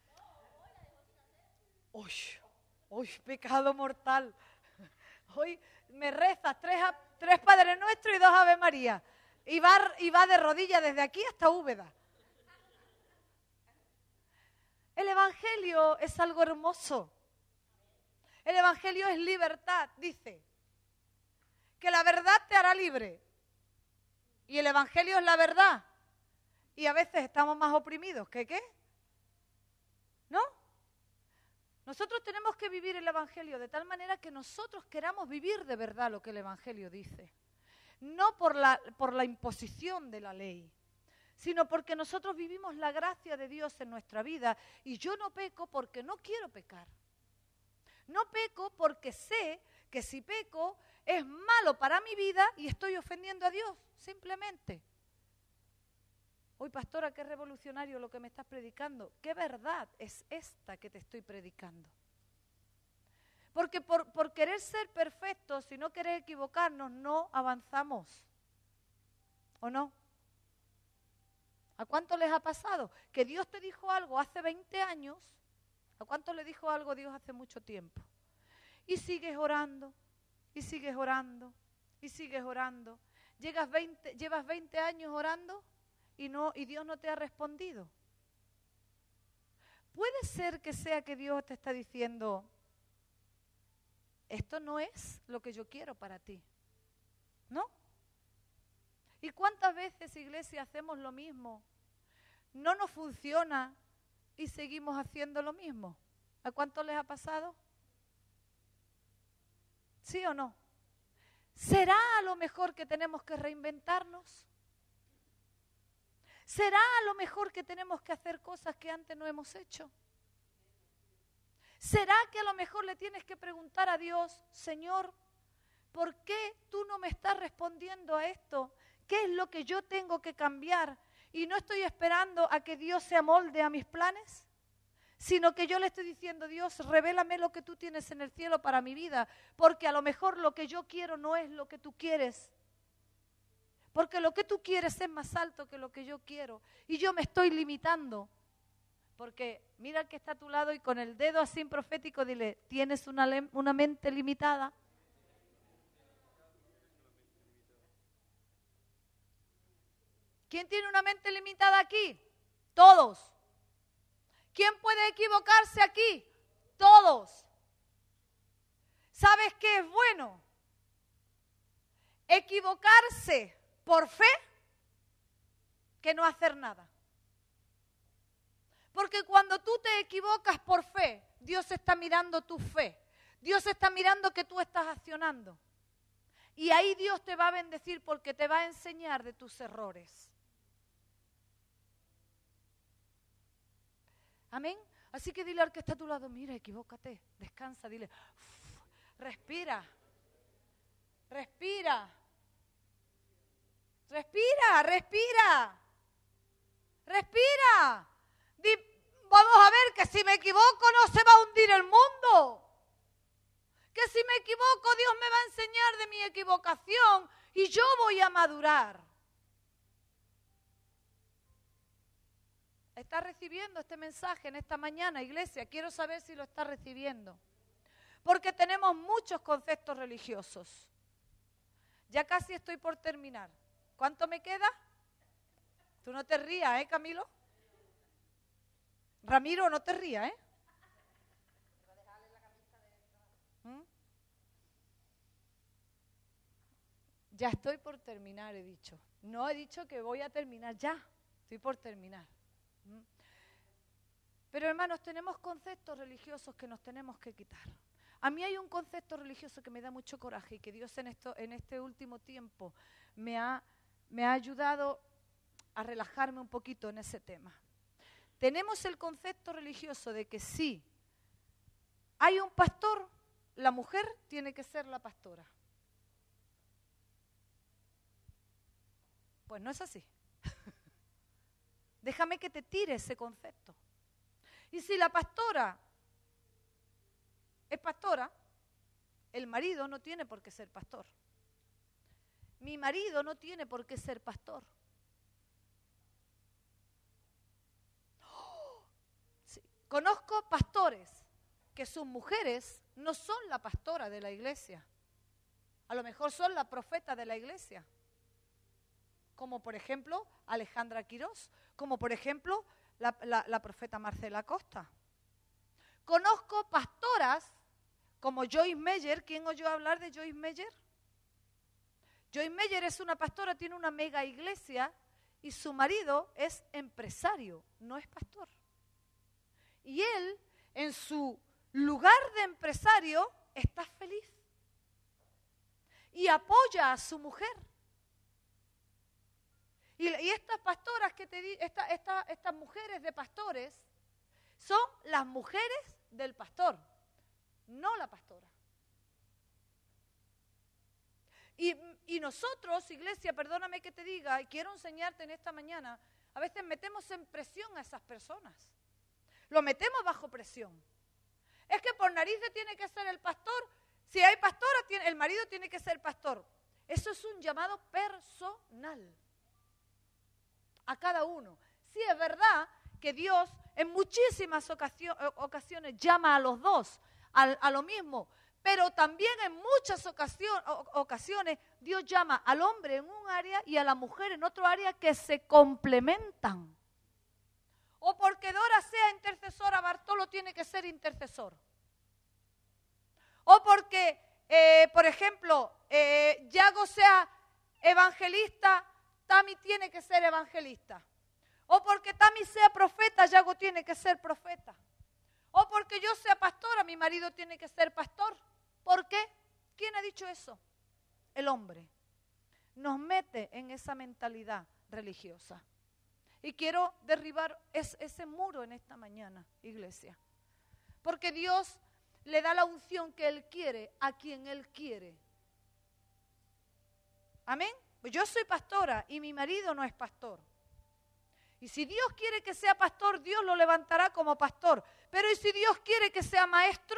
Uy, uy, pecado mortal. Hoy me rezas tres, tres Padres Nuestros y dos Ave María. Y va, y va de rodillas desde aquí hasta Úbeda. El Evangelio es algo hermoso. El Evangelio es libertad, dice. Que la verdad te hará libre. Y el Evangelio es la verdad. Y a veces estamos más oprimidos que qué. ¿No? Nosotros tenemos que vivir el Evangelio de tal manera que nosotros queramos vivir de verdad lo que el Evangelio dice. No por la, por la imposición de la ley, sino porque nosotros vivimos la gracia de Dios en nuestra vida. Y yo no peco porque no quiero pecar. No peco porque sé que si peco es malo para mi vida y estoy ofendiendo a Dios, simplemente. Hoy, pastora, qué revolucionario lo que me estás predicando. ¿Qué verdad es esta que te estoy predicando? Porque por, por querer ser perfectos y no querer equivocarnos, no avanzamos. ¿O no? ¿A cuánto les ha pasado? Que Dios te dijo algo hace veinte años. ¿A cuánto le dijo algo Dios hace mucho tiempo? Y sigues orando, y sigues orando, y sigues orando. Llegas veinte, llevas veinte años orando y, no, y Dios no te ha respondido. Puede ser que sea que Dios te está diciendo, esto no es lo que yo quiero para ti, ¿no? ¿Y cuántas veces, iglesia, hacemos lo mismo? No nos funciona y seguimos haciendo lo mismo. ¿A cuánto les ha pasado? ¿Sí o no? ¿Será a lo mejor que tenemos que reinventarnos? ¿Será a lo mejor que tenemos que hacer cosas que antes no hemos hecho? ¿Será que a lo mejor le tienes que preguntar a Dios, Señor, ¿por qué tú no me estás respondiendo a esto? ¿Qué es lo que yo tengo que cambiar? Y no estoy esperando a que Dios se amolde a mis planes, sino que yo le estoy diciendo, Dios, revélame lo que tú tienes en el cielo para mi vida, porque a lo mejor lo que yo quiero no es lo que tú quieres, porque lo que tú quieres es más alto que lo que yo quiero, y yo me estoy limitando, porque mira al que está a tu lado y con el dedo así profético dile, ¿tienes una, una mente limitada? ¿Quién tiene una mente limitada aquí? Todos. ¿Quién puede equivocarse aquí? Todos. ¿Sabes qué es bueno? Equivocarse por fe que no hacer nada. Porque cuando tú te equivocas por fe, Dios está mirando tu fe. Dios está mirando que tú estás accionando. Y ahí Dios te va a bendecir porque te va a enseñar de tus errores. Amén. Así que dile al que está a tu lado, mira, equivócate, descansa, dile, uff, respira, respira, respira, respira, respira. Di, vamos a ver que si me equivoco no se va a hundir el mundo. Que si me equivoco Dios me va a enseñar de mi equivocación y yo voy a madurar. ¿Está recibiendo este mensaje en esta mañana, iglesia? Quiero saber si lo está recibiendo. Porque tenemos muchos conceptos religiosos. Ya casi estoy por terminar. ¿Cuánto me queda? Tú no te rías, ¿eh, Camilo? Ramiro, no te rías, ¿eh? ¿Mm? Ya estoy por terminar, he dicho. No he dicho que voy a terminar ya. Estoy por terminar. Pero hermanos, tenemos conceptos religiosos que nos tenemos que quitar. A mí hay un concepto religioso que me da mucho coraje y que Dios en, esto, en este último tiempo me ha, me ha ayudado a relajarme un poquito en ese tema. Tenemos el concepto religioso de que si hay un pastor, la mujer tiene que ser la pastora. Pues no es así. Déjame que te tire ese concepto. Y si la pastora es pastora, el marido no tiene por qué ser pastor. Mi marido no tiene por qué ser pastor. ¡Oh! Sí. Conozco pastores que sus mujeres no son la pastora de la iglesia. A lo mejor son la profeta de la iglesia. Como por ejemplo Alejandra Quirós, como por ejemplo la, la, la profeta Marcela Costa. Conozco pastoras como Joyce Meyer. ¿Quién oyó hablar de Joyce Meyer? Joyce Meyer es una pastora, tiene una mega iglesia y su marido es empresario, no es pastor. Y él, en su lugar de empresario, está feliz y apoya a su mujer. Y, y estas pastoras que te di, esta, esta, estas mujeres de pastores son las mujeres del pastor, no la pastora. Y, y nosotros, iglesia, perdóname que te diga, y quiero enseñarte en esta mañana, a veces metemos en presión a esas personas. Lo metemos bajo presión. Es que por narices tiene que ser el pastor. Si hay pastora, tiene, el marido tiene que ser pastor. Eso es un llamado personal a cada uno. Sí, es verdad que Dios en muchísimas ocasiones llama a los dos a, a lo mismo, pero también en muchas ocasiones, ocasiones Dios llama al hombre en un área y a la mujer en otro área que se complementan. O porque Dora sea intercesora, Bartolo tiene que ser intercesor. O porque, eh, por ejemplo, eh, Yago sea evangelista, Tami tiene que ser evangelista. O porque Tami sea profeta, Yago tiene que ser profeta. O porque yo sea pastora, mi marido tiene que ser pastor. ¿Por qué? ¿Quién ha dicho eso? El hombre. Nos mete en esa mentalidad religiosa. Y quiero derribar es, ese muro en esta mañana, iglesia. Porque Dios le da la unción que Él quiere a quien Él quiere. ¿Amén? Pues yo soy pastora y mi marido no es pastor. Y si Dios quiere que sea pastor, Dios lo levantará como pastor. Pero ¿y si Dios quiere que sea maestro?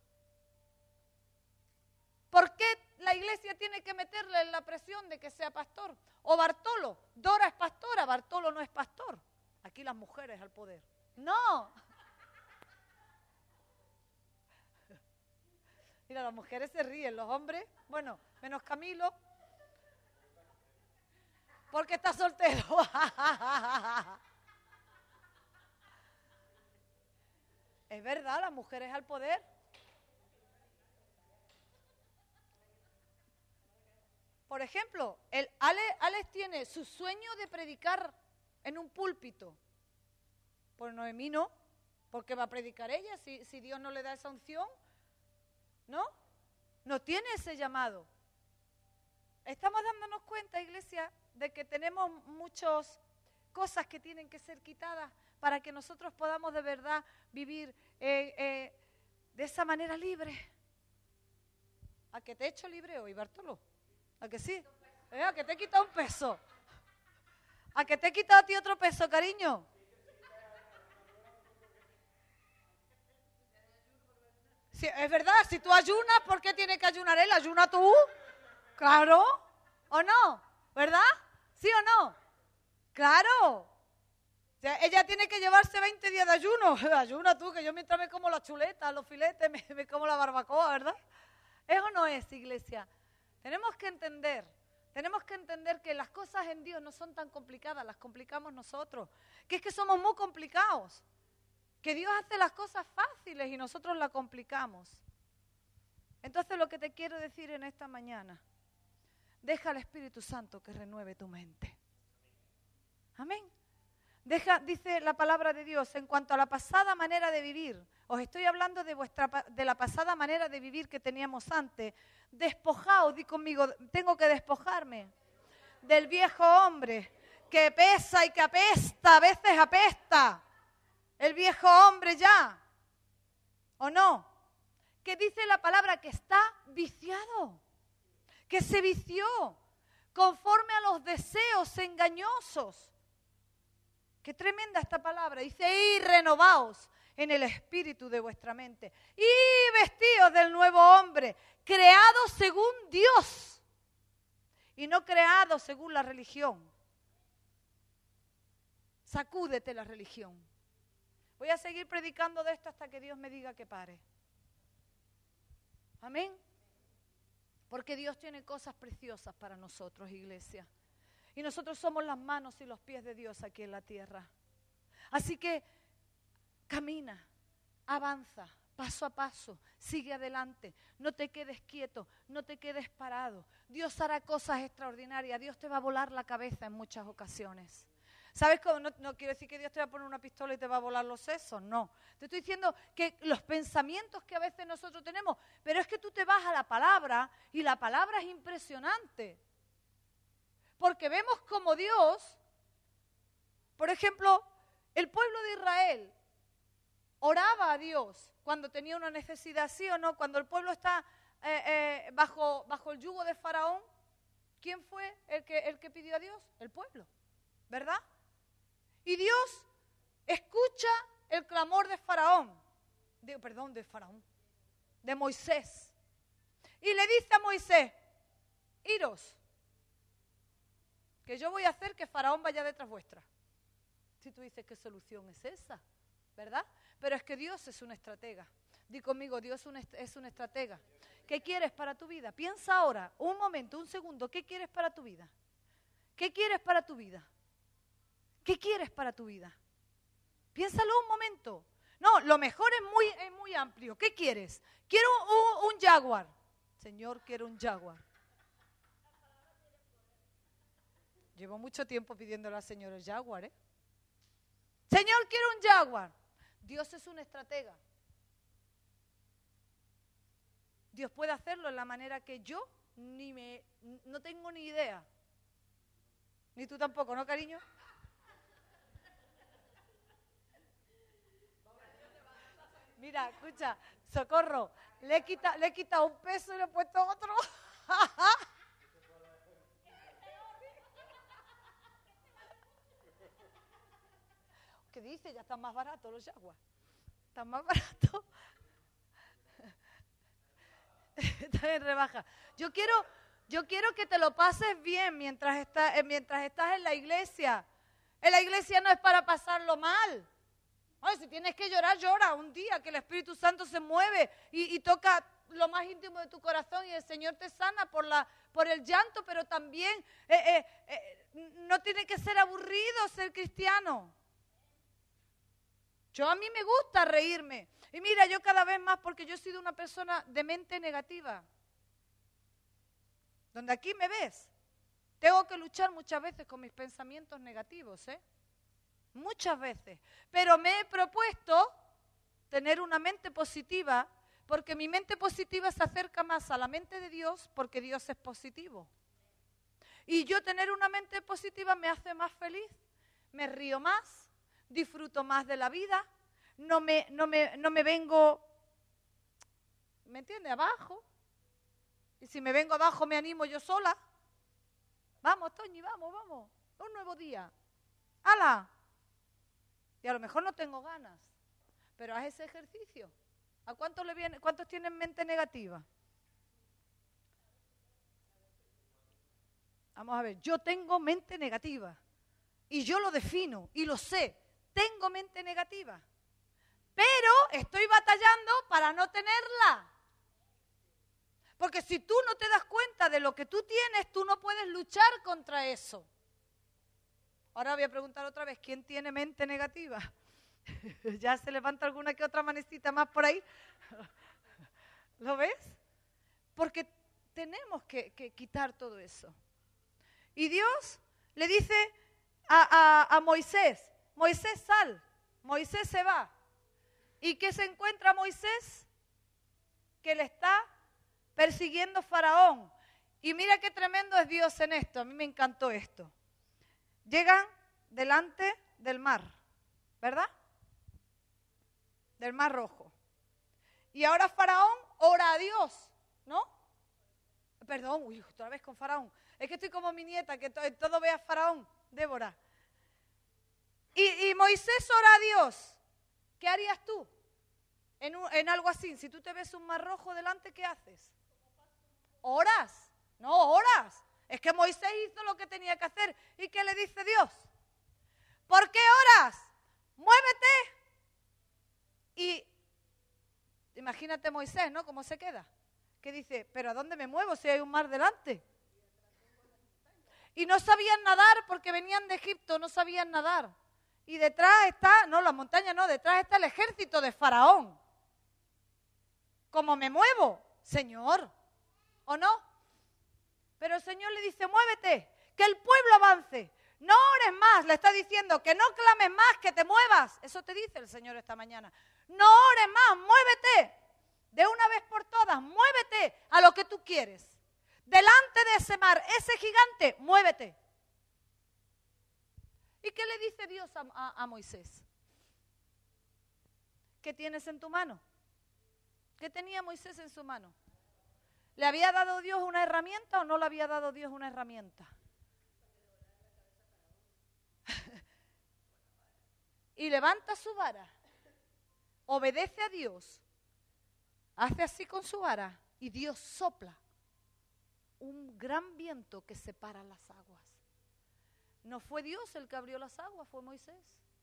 ¿Por qué la iglesia tiene que meterle en la presión de que sea pastor? O Bartolo, Dora es pastora, Bartolo no es pastor. Aquí las mujeres al poder. No. Mira, las mujeres se ríen, los hombres, bueno, menos Camilo, porque está soltero. Es verdad, las mujeres al poder. Por ejemplo, el Alex, Alex tiene su sueño de predicar en un púlpito. Pues Noemí no, porque va a predicar ella si, si Dios no le da esa unción. ¿No? No tiene ese llamado. Estamos dándonos cuenta, iglesia, de que tenemos muchas cosas que tienen que ser quitadas para que nosotros podamos de verdad vivir eh, eh, de esa manera libre. ¿A que te he hecho libre hoy, Bartolo? ¿A que sí? ¿Eh? ¿A que te he quitado un peso? ¿A que te he quitado a ti otro peso, cariño? Sí, es verdad, si tú ayunas, ¿por qué tiene que ayunar él? ¿Ayuna tú? Claro. ¿O no? ¿Verdad? ¿Sí o no? Claro. O sea, ella tiene que llevarse veinte días de ayuno. Ayuna tú, que yo mientras me como las chuletas, los filetes, me, me como la barbacoa, ¿verdad? ¿Eso no es, iglesia? Tenemos que entender, tenemos que entender que las cosas en Dios no son tan complicadas, las complicamos nosotros. Que es que somos muy complicados. Que Dios hace las cosas fáciles y nosotros las complicamos. Entonces lo que te quiero decir en esta mañana, deja al Espíritu Santo que renueve tu mente. Amén. Deja, dice la palabra de Dios, en cuanto a la pasada manera de vivir, os estoy hablando de, vuestra, de la pasada manera de vivir que teníamos antes. Despojaos, di conmigo, tengo que despojarme del viejo hombre que pesa y que apesta, a veces apesta. El viejo hombre ya, ¿o no? Que dice la palabra que está viciado, que se vició conforme a los deseos engañosos. Qué tremenda esta palabra. Dice, y renovaos en el espíritu de vuestra mente. Y vestidos del nuevo hombre, creado según Dios y no creado según la religión. Sacúdete la religión. Voy a seguir predicando de esto hasta que Dios me diga que pare. Amén. Porque Dios tiene cosas preciosas para nosotros, iglesia. Y nosotros somos las manos y los pies de Dios aquí en la tierra. Así que camina, avanza, paso a paso, sigue adelante. No te quedes quieto, no te quedes parado. Dios hará cosas extraordinarias. Dios te va a volar la cabeza en muchas ocasiones. ¿Sabes cómo? No, no quiero decir que Dios te va a poner una pistola y te va a volar los sesos, no. Te estoy diciendo que los pensamientos que a veces nosotros tenemos, pero es que tú te vas a la palabra y la palabra es impresionante. Porque vemos como Dios, por ejemplo, el pueblo de Israel oraba a Dios cuando tenía una necesidad, ¿sí o no? Cuando el pueblo está eh, eh, bajo, bajo el yugo de Faraón, ¿quién fue el que, el que pidió a Dios? El pueblo, ¿verdad? Y Dios escucha el clamor de Faraón, de, perdón, de Faraón, de Moisés. Y le dice a Moisés, iros, que yo voy a hacer que Faraón vaya detrás vuestra. Si tú dices, ¿qué solución es esa? ¿Verdad? Pero es que Dios es un estratega. Di conmigo, Dios es un, est- es un estratega. ¿Qué quieres para tu vida? Piensa ahora, un momento, un segundo, ¿qué quieres para tu vida? ¿Qué quieres para tu vida? ¿Qué quieres para tu vida? Piénsalo un momento. No, lo mejor es muy, es muy amplio. ¿Qué quieres? Quiero un, un Jaguar. Señor, quiero un Jaguar. Llevo mucho tiempo pidiéndole al Señor el Jaguar, ¿eh? Señor, quiero un Jaguar. Dios es un estratega. Dios puede hacerlo en la manera que yo ni me, no tengo ni idea. Ni tú tampoco, ¿no, cariño? Mira, escucha, Socorro, le he quitado, le he quitado un peso y le he puesto otro. ¿Qué dice? Ya están más baratos los Jaguar. Están más baratos. Están en rebaja. Yo quiero, yo quiero que te lo pases bien mientras, está, eh, mientras estás en la iglesia. En la iglesia no es para pasarlo mal. Ay, si tienes que llorar, llora un día, que el Espíritu Santo se mueve y, y toca lo más íntimo de tu corazón y el Señor te sana por, la, por el llanto, pero también eh, eh, eh, no tiene que ser aburrido ser cristiano. Yo a mí me gusta reírme. Y mira, yo cada vez más, porque yo he sido una persona de mente negativa. Donde aquí me ves, tengo que luchar muchas veces con mis pensamientos negativos, ¿eh? Muchas veces. Pero me he propuesto tener una mente positiva, porque mi mente positiva se acerca más a la mente de Dios, porque Dios es positivo. Y yo tener una mente positiva me hace más feliz, me río más, disfruto más de la vida, no me, no me, no me vengo, ¿me entiende?, abajo. Y si me vengo abajo me animo yo sola. Vamos, Toñi, vamos, vamos, un nuevo día. ¡Hala! Y a lo mejor no tengo ganas, pero haz ese ejercicio. ¿A cuántos le viene, cuántos tienen mente negativa? Vamos a ver, yo tengo mente negativa y yo lo defino y lo sé, tengo mente negativa, pero estoy batallando para no tenerla. Porque si tú no te das cuenta de lo que tú tienes, tú no puedes luchar contra eso. Ahora voy a preguntar otra vez, ¿quién tiene mente negativa? Ya se levanta alguna que otra manecita más por ahí. ¿Lo ves? Porque tenemos que, que quitar todo eso. Y Dios le dice a, a, a Moisés, Moisés sal, Moisés se va. ¿Y qué se encuentra Moisés? Que le está persiguiendo Faraón. Y mira qué tremendo es Dios en esto, a mí me encantó esto. Llegan delante del mar, ¿verdad? Del mar Rojo. Y ahora Faraón ora a Dios, ¿no? Perdón, uy, otra vez con Faraón. Es que estoy como mi nieta, que todo, todo ve a Faraón, Débora. Y, y Moisés ora a Dios. ¿Qué harías tú en, un, en algo así? Si tú te ves un mar rojo delante, ¿qué haces? ¿Oras? No, oras. Es que Moisés hizo lo que tenía que hacer. ¿Y qué le dice Dios? ¿Por qué oras? Muévete. Y imagínate Moisés, ¿no? ¿Cómo se queda? Que dice, ¿pero a dónde me muevo si hay un mar delante? Y no sabían nadar porque venían de Egipto, no sabían nadar. Y detrás está, no, la montaña no, detrás está el ejército de Faraón. ¿Cómo me muevo? Señor, ¿o no? Pero el Señor le dice, muévete, que el pueblo avance. No ores más, le está diciendo que no clames más, que te muevas. Eso te dice el Señor esta mañana. No ores más, muévete. De una vez por todas, muévete a lo que tú quieres. Delante de ese mar, ese gigante, muévete. ¿Y qué le dice Dios a, a, a Moisés? ¿Qué tienes en tu mano? ¿Qué tenía Moisés en su mano? ¿Le había dado Dios una herramienta o no le había dado Dios una herramienta? Y levanta su vara, obedece a Dios, hace así con su vara y Dios sopla un gran viento que separa las aguas. No fue Dios el que abrió las aguas, fue Moisés.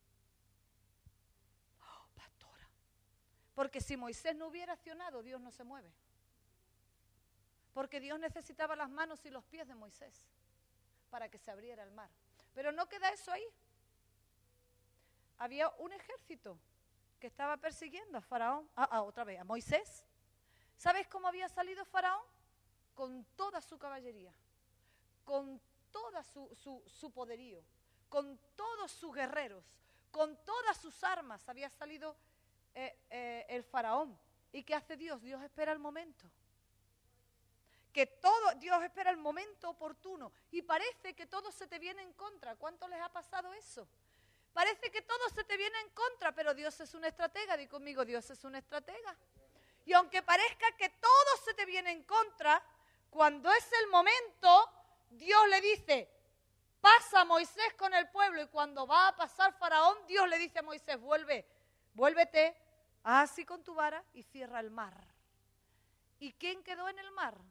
Oh, pastora. Porque si Moisés no hubiera accionado, Dios no se mueve. Porque Dios necesitaba las manos y los pies de Moisés para que se abriera el mar. Pero no queda eso ahí. Había un ejército que estaba persiguiendo a Faraón, ah, ah, otra vez, a Moisés. ¿Sabes cómo había salido Faraón? Con toda su caballería, con todo su, su, su poderío, con todos sus guerreros, con todas sus armas había salido eh, eh, el Faraón. ¿Y qué hace Dios? Dios espera el momento. Que todo, Dios espera el momento oportuno. Y parece que todo se te viene en contra. ¿Cuánto les ha pasado eso? Parece que todo se te viene en contra, pero Dios es un estratega. Di conmigo, Dios es un estratega. Y aunque parezca que todo se te viene en contra, cuando es el momento, Dios le dice, pasa Moisés con el pueblo. Y cuando va a pasar Faraón, Dios le dice a Moisés, vuelve, vuélvete, haz así con tu vara y cierra el mar. ¿Y quién quedó en el mar?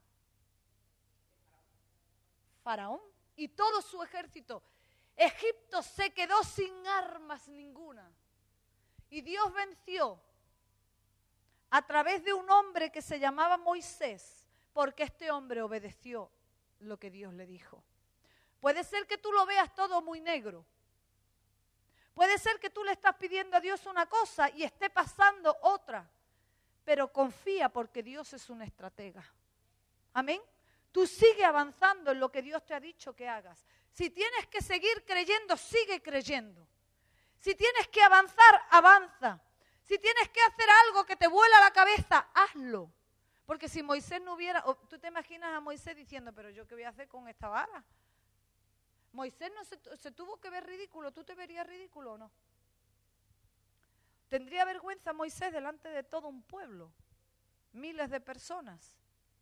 Faraón y todo su ejército. Egipto se quedó sin armas ninguna. Y Dios venció a través de un hombre que se llamaba Moisés, porque este hombre obedeció lo que Dios le dijo. Puede ser que tú lo veas todo muy negro. Puede ser que tú le estás pidiendo a Dios una cosa y esté pasando otra. Pero confía porque Dios es un estratega. Amén. Tú sigue avanzando en lo que Dios te ha dicho que hagas. Si tienes que seguir creyendo, sigue creyendo. Si tienes que avanzar, avanza. Si tienes que hacer algo que te vuela la cabeza, hazlo. Porque si Moisés no hubiera, tú te imaginas a Moisés diciendo, pero yo qué voy a hacer con esta vara. Moisés no se, se tuvo que ver ridículo. ¿Tú te verías ridículo o no? ¿Tendría vergüenza Moisés delante de todo un pueblo? Miles de personas.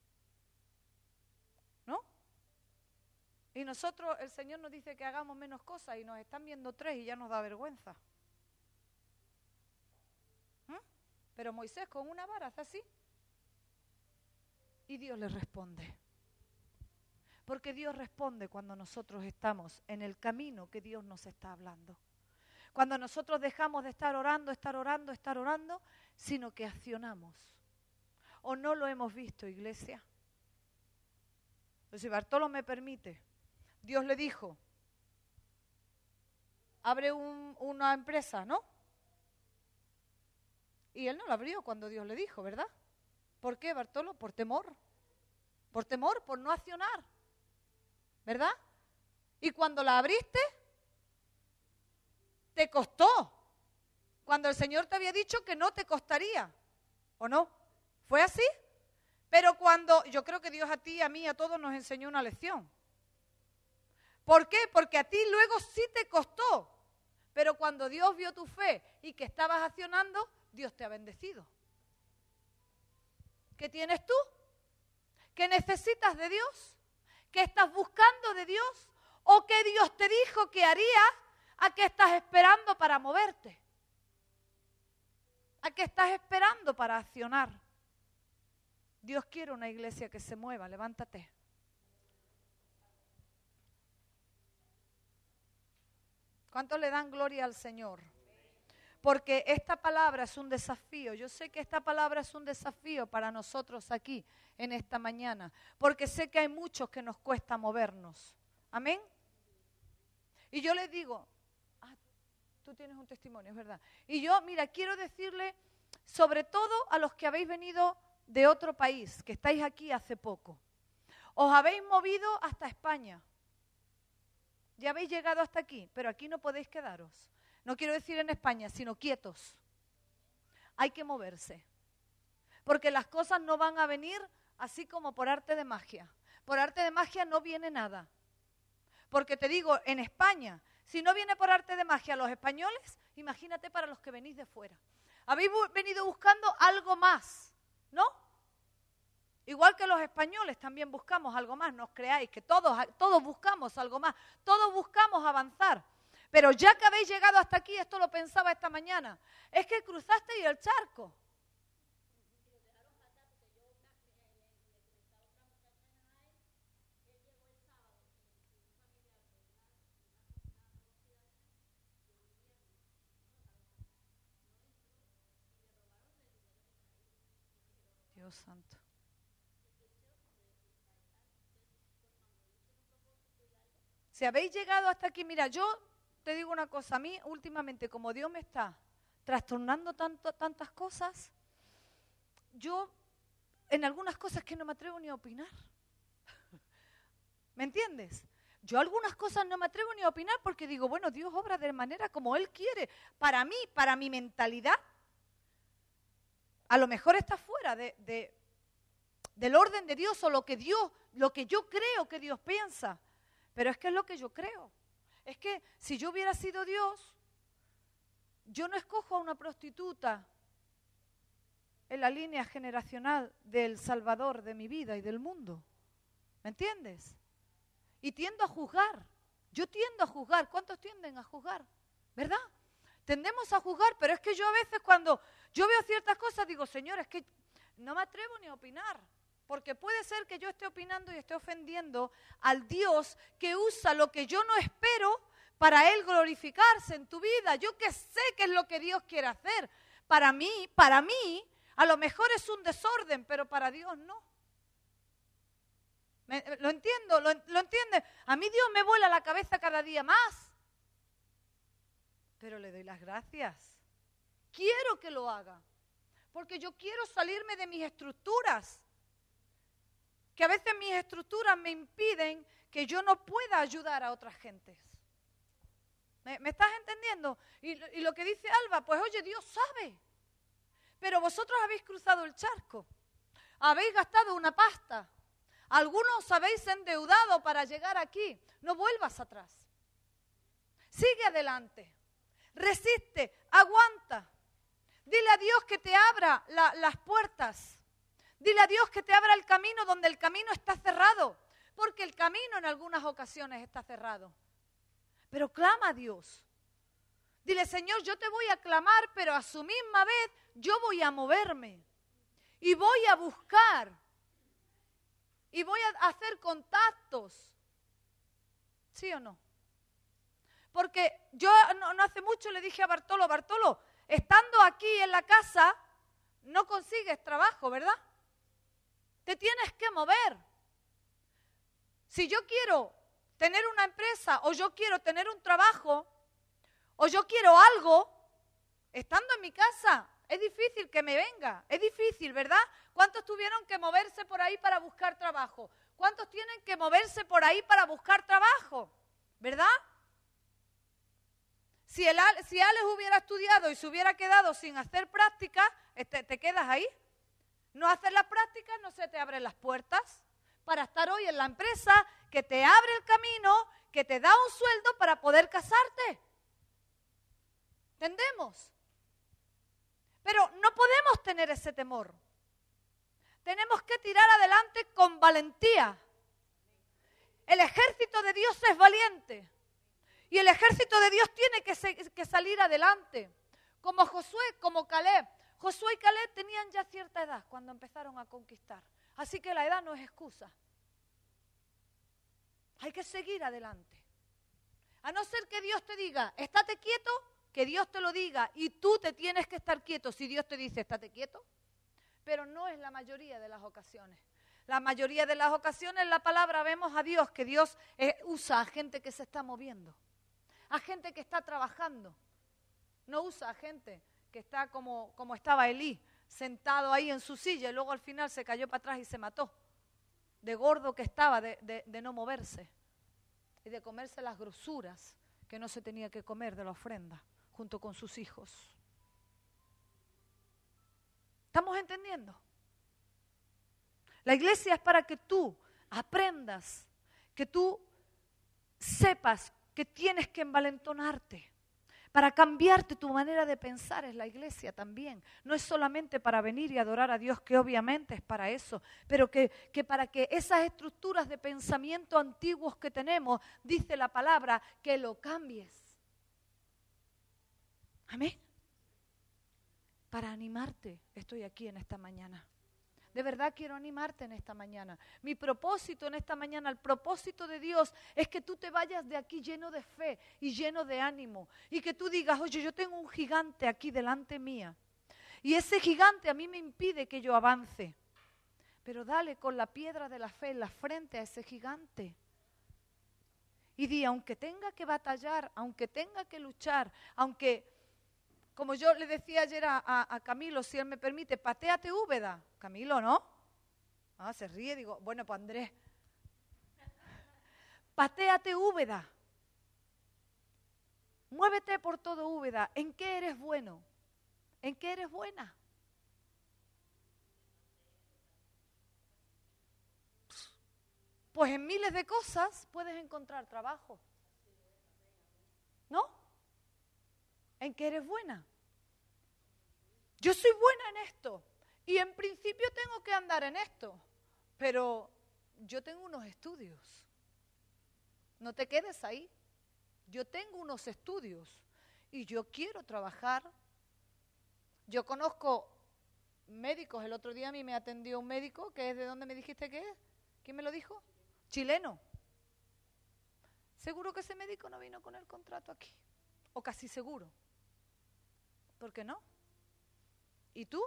¿No? Y nosotros, el Señor nos dice que hagamos menos cosas y nos están viendo tres y ya nos da vergüenza. ¿Mm? Pero Moisés con una vara hace así. Y Dios le responde. Porque Dios responde cuando nosotros estamos en el camino que Dios nos está hablando. Cuando nosotros dejamos de estar orando, estar orando, estar orando, sino que accionamos. ¿O no lo hemos visto, iglesia? Pues si Bartolo me permite, Dios le dijo, abre un, una empresa, ¿no? Y él no la abrió cuando Dios le dijo, ¿verdad? ¿Por qué, Bartolo? Por temor. Por temor, por no accionar. ¿Verdad? Y cuando la abriste, te costó. Cuando el Señor te había dicho que no te costaría. ¿O no? ¿Fue así? Pero cuando, yo creo que Dios a ti, a mí, a todos nos enseñó una lección. ¿Por qué? Porque a ti luego sí te costó. Pero cuando Dios vio tu fe y que estabas accionando, Dios te ha bendecido. ¿Qué tienes tú? ¿Qué necesitas de Dios? ¿Qué estás buscando de Dios? ¿O qué Dios te dijo que haría? ¿A qué estás esperando para moverte? ¿A qué estás esperando para accionar? Dios quiere una iglesia que se mueva. Levántate. ¿Cuántos le dan gloria al Señor? Porque esta palabra es un desafío. Yo sé que esta palabra es un desafío para nosotros aquí en esta mañana. Porque sé que hay muchos que nos cuesta movernos. Amén. Y yo les digo, ah, tú tienes un testimonio, es verdad. Y yo, mira, quiero decirle, sobre todo a los que habéis venido de otro país, que estáis aquí hace poco. Os habéis movido hasta España. Ya habéis llegado hasta aquí, pero aquí no podéis quedaros. No quiero decir en España, sino quietos. Hay que moverse. Porque las cosas no van a venir así como por arte de magia. Por arte de magia no viene nada. Porque te digo, en España, si no viene por arte de magia los españoles, imagínate para los que venís de fuera. Habéis bu- venido buscando algo más, ¿no? Igual que los españoles también buscamos algo más, no os creáis que todos, todos buscamos algo más, todos buscamos avanzar. Pero ya que habéis llegado hasta aquí, esto lo pensaba esta mañana, es que cruzasteis el charco. Dios santo. Si habéis llegado hasta aquí, mira, yo te digo una cosa, a mí últimamente como Dios me está trastornando tanto, tantas cosas, yo en algunas cosas que no me atrevo ni a opinar. ¿Me entiendes? Yo algunas cosas no me atrevo ni a opinar porque digo, bueno, Dios obra de manera como Él quiere. Para mí, para mi mentalidad, a lo mejor está fuera de, de, del orden de Dios o lo que Dios, lo que yo creo que Dios piensa. Pero es que es lo que yo creo. Es que si yo hubiera sido Dios, yo no escojo a una prostituta en la línea generacional del Salvador de mi vida y del mundo. ¿Me entiendes? Y tiendo a juzgar. Yo tiendo a juzgar. ¿Cuántos tienden a juzgar? ¿Verdad? Tendemos a juzgar, pero es que yo a veces cuando yo veo ciertas cosas digo, Señor, es que no me atrevo ni a opinar. Porque puede ser que yo esté opinando y esté ofendiendo al Dios que usa lo que yo no espero para Él glorificarse en tu vida. Yo que sé qué es lo que Dios quiere hacer. Para mí, para mí, a lo mejor es un desorden, pero para Dios no. ¿Me, ¿Lo entiendo? ¿Lo, lo entiende? A mí Dios me vuela la cabeza cada día más. pero le doy las gracias. Quiero que lo haga, porque yo quiero salirme de mis estructuras, que a veces mis estructuras me impiden que yo no pueda ayudar a otras gentes. ¿Me, me estás entendiendo? Y, y lo que dice Alba, pues oye, Dios sabe, pero vosotros habéis cruzado el charco, habéis gastado una pasta, algunos habéis endeudado para llegar aquí, no vuelvas atrás. Sigue adelante, resiste, aguanta. Dile a Dios que te abra la, las puertas. Dile a Dios que te abra el camino donde el camino está cerrado. Porque el camino en algunas ocasiones está cerrado. Pero clama a Dios. Dile, Señor, yo te voy a clamar, pero a su misma vez yo voy a moverme. Y voy a buscar. Y voy a hacer contactos. ¿Sí o no? Porque yo no, no hace mucho le dije a Bartolo, Bartolo, estando aquí en la casa, no consigues trabajo, ¿verdad? Te tienes que mover. Si yo quiero tener una empresa, o yo quiero tener un trabajo, o yo quiero algo, estando en mi casa, es difícil que me venga, es difícil, ¿verdad? ¿Cuántos tuvieron que moverse por ahí para buscar trabajo? ¿Cuántos tienen que moverse por ahí para buscar trabajo? ¿Verdad? Si, el, si Alex hubiera estudiado y se hubiera quedado sin hacer práctica, te, te quedas ahí. No hacer las prácticas, no se te abren las puertas para estar hoy en la empresa que te abre el camino, que te da un sueldo para poder casarte. ¿Entendemos? Pero no podemos tener ese temor. Tenemos que tirar adelante con valentía. El ejército de Dios es valiente. Y el ejército de Dios tiene que, se, que salir adelante. Como Josué, como Caleb. Josué y Caleb tenían ya cierta edad cuando empezaron a conquistar. Así que la edad no es excusa. Hay que seguir adelante. A no ser que Dios te diga, estate quieto, que Dios te lo diga y tú te tienes que estar quieto si Dios te dice, estate quieto. Pero no es la mayoría de las ocasiones. La mayoría de las ocasiones en la palabra vemos a Dios, que Dios eh, usa a gente que se está moviendo. A gente que está trabajando. No usa a gente que está como, como estaba Elí, sentado ahí en su silla y luego al final se cayó para atrás y se mató. De gordo que estaba, de, de, de no moverse. Y de comerse las grosuras que no se tenía que comer de la ofrenda, junto con sus hijos. ¿Estamos entendiendo? La iglesia es para que tú aprendas, que tú sepas que tienes que envalentonarte. Para cambiarte tu manera de pensar es la iglesia también. No es solamente para venir y adorar a Dios, que obviamente es para eso, pero que, que para que esas estructuras de pensamiento antiguos que tenemos, dice la palabra, que lo cambies. Amén. Para animarte estoy aquí en esta mañana. De verdad quiero animarte en esta mañana. Mi propósito en esta mañana, el propósito de Dios es que tú te vayas de aquí lleno de fe y lleno de ánimo. Y que tú digas, oye, yo tengo un gigante aquí delante mía. Y ese gigante a mí me impide que yo avance. Pero dale con la piedra de la fe en la frente a ese gigante. Y di, aunque tenga que batallar, aunque tenga que luchar, aunque... Como yo le decía ayer a, a, a Camilo, si él me permite, patéate Úbeda. Camilo, ¿no? Ah, se ríe, digo, bueno, pues Andrés. Patéate Úbeda. Muévete por todo Úbeda. ¿En qué eres bueno? ¿En qué eres buena? Pues en miles de cosas puedes encontrar trabajo. ¿No? ¿En qué eres buena? Yo soy buena en esto y en principio tengo que andar en esto, pero yo tengo unos estudios. No te quedes ahí. Yo tengo unos estudios y yo quiero trabajar. Yo conozco médicos. El otro día a mí me atendió un médico, que es de dónde me dijiste que es. ¿Quién me lo dijo? Chileno. Seguro que ese médico no vino con el contrato aquí. O casi seguro. ¿Por qué no? ¿Y tú?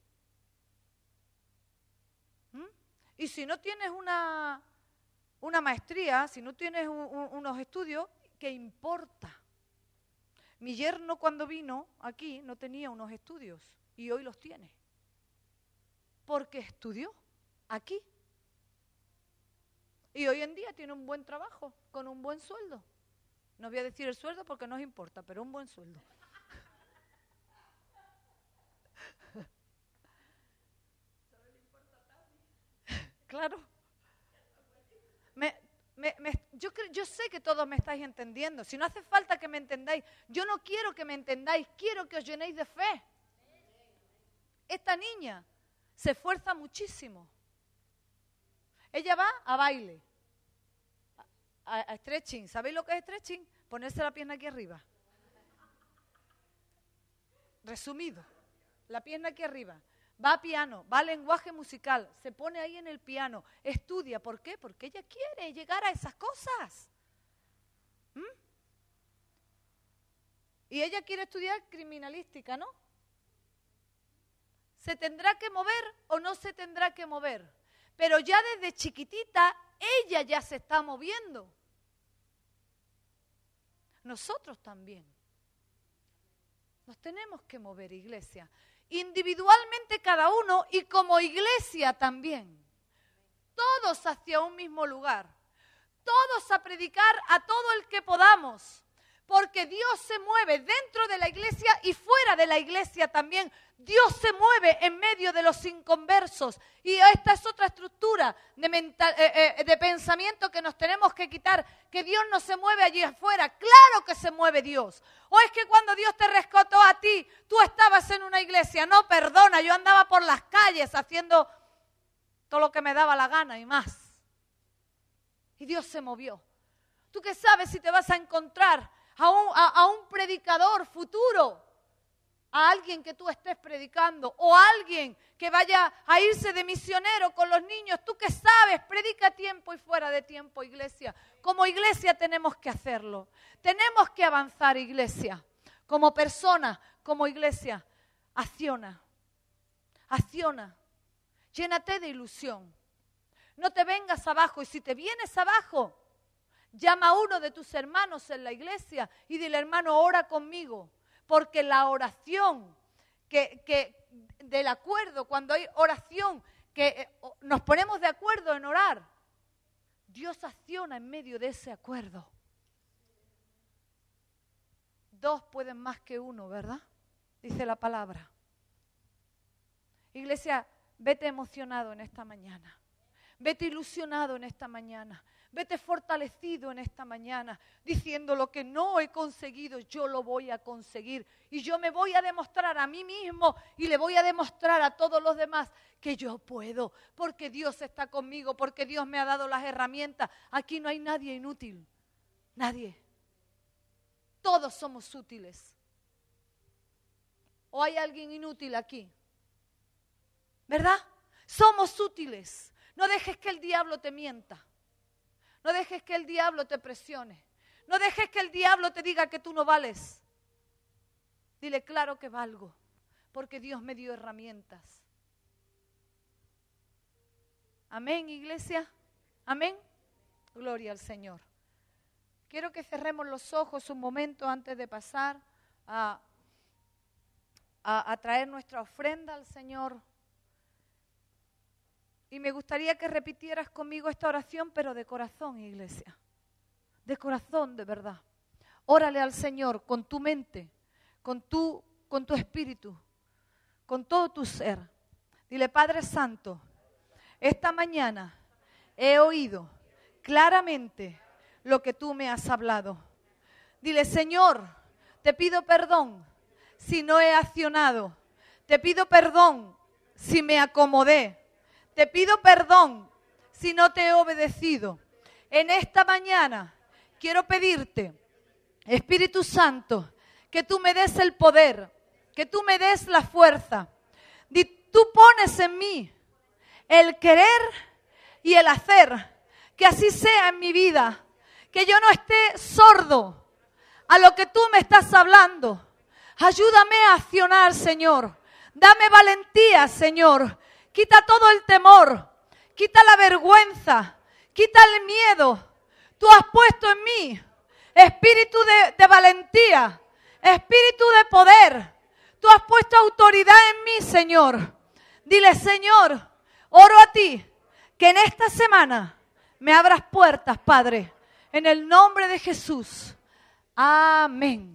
¿Mm? Y si no tienes una, una maestría, si no tienes un, un, unos estudios, ¿qué importa? Mi yerno cuando vino aquí no tenía unos estudios y hoy los tiene. Porque estudió aquí. Y hoy en día tiene un buen trabajo, con un buen sueldo. No voy a decir el sueldo porque no os importa, pero un buen sueldo. Claro. Me, me, me, yo, yo sé que todos me estáis entendiendo. Si no hace falta que me entendáis. Yo no quiero que me entendáis, quiero que os llenéis de fe. Esta niña se esfuerza muchísimo. Ella va a baile, a, a stretching. ¿Sabéis lo que es stretching? Ponerse la pierna aquí arriba. Resumido, la pierna aquí arriba. Va a piano, va a lenguaje musical, se pone ahí en el piano, estudia. ¿Por qué? Porque ella quiere llegar a esas cosas. ¿Mm? Y ella quiere estudiar criminalística, ¿no? ¿Se tendrá que mover o no se tendrá que mover? Pero ya desde chiquitita ella ya se está moviendo. Nosotros también. Nos tenemos que mover, iglesia. Individualmente cada uno y como iglesia también. Todos hacia un mismo lugar. Todos a predicar a todo el que podamos. Porque Dios se mueve dentro de la iglesia y fuera de la iglesia también. Dios se mueve en medio de los inconversos. Y esta es otra estructura de, mental, eh, eh, de pensamiento que nos tenemos que quitar. Que Dios no se mueve allí afuera. Claro que se mueve Dios. O es que cuando Dios te rescató a ti, tú estabas en una iglesia. No, perdona, yo andaba por las calles haciendo todo lo que me daba la gana y más. Y Dios se movió. ¿Tú qué sabes si te vas a encontrar a un, a, a un predicador futuro? A alguien que tú estés predicando o a alguien que vaya a irse de misionero con los niños. ¿Tú qué sabes? Predica a tiempo y fuera de tiempo, iglesia. Como iglesia tenemos que hacerlo. Tenemos que avanzar, iglesia. Como persona, como iglesia, acciona. Acciona. Llénate de ilusión. No te vengas abajo. Y si te vienes abajo, llama a uno de tus hermanos en la iglesia y dile, hermano, ora conmigo. Porque la oración que, que del acuerdo, cuando hay oración, que eh, nos ponemos de acuerdo en orar, Dios acciona en medio de ese acuerdo. Dos pueden más que uno, ¿verdad? Dice la palabra. Iglesia, vete emocionado en esta mañana. Vete ilusionado en esta mañana. Vete fortalecido en esta mañana, diciendo lo que no he conseguido, yo lo voy a conseguir. Y yo me voy a demostrar a mí mismo y le voy a demostrar a todos los demás que yo puedo, porque Dios está conmigo, porque Dios me ha dado las herramientas. Aquí no hay nadie inútil, nadie. Todos somos útiles. ¿O hay alguien inútil aquí? ¿Verdad? Somos útiles. No dejes que el diablo te mienta. No dejes que el diablo te presione. No dejes que el diablo te diga que tú no vales. Dile, claro que valgo, porque Dios me dio herramientas. Amén, iglesia. Amén. Gloria al Señor. Quiero que cerremos los ojos un momento antes de pasar a, a, a traer nuestra ofrenda al Señor. Y me gustaría que repitieras conmigo esta oración, pero de corazón, iglesia. De corazón, de verdad. Órale al Señor con tu mente, con tu, con tu espíritu, con todo tu ser. Dile, Padre Santo, esta mañana he oído claramente lo que tú me has hablado. Dile, Señor, te pido perdón si no he accionado. Te pido perdón si me acomodé. Te pido perdón si no te he obedecido. En esta mañana quiero pedirte, Espíritu Santo, que tú me des el poder, que tú me des la fuerza. Tú pones en mí el querer y el hacer, que así sea en mi vida, que yo no esté sordo a lo que tú me estás hablando. Ayúdame a accionar, Señor. Dame valentía, Señor. Quita todo el temor, quita la vergüenza, quita el miedo. Tú has puesto en mí espíritu de, de valentía, Espíritu de poder, tú has puesto autoridad en mí, Señor. Dile, Señor, oro a ti, que en esta semana me abras puertas, Padre, en el nombre de Jesús. Amén.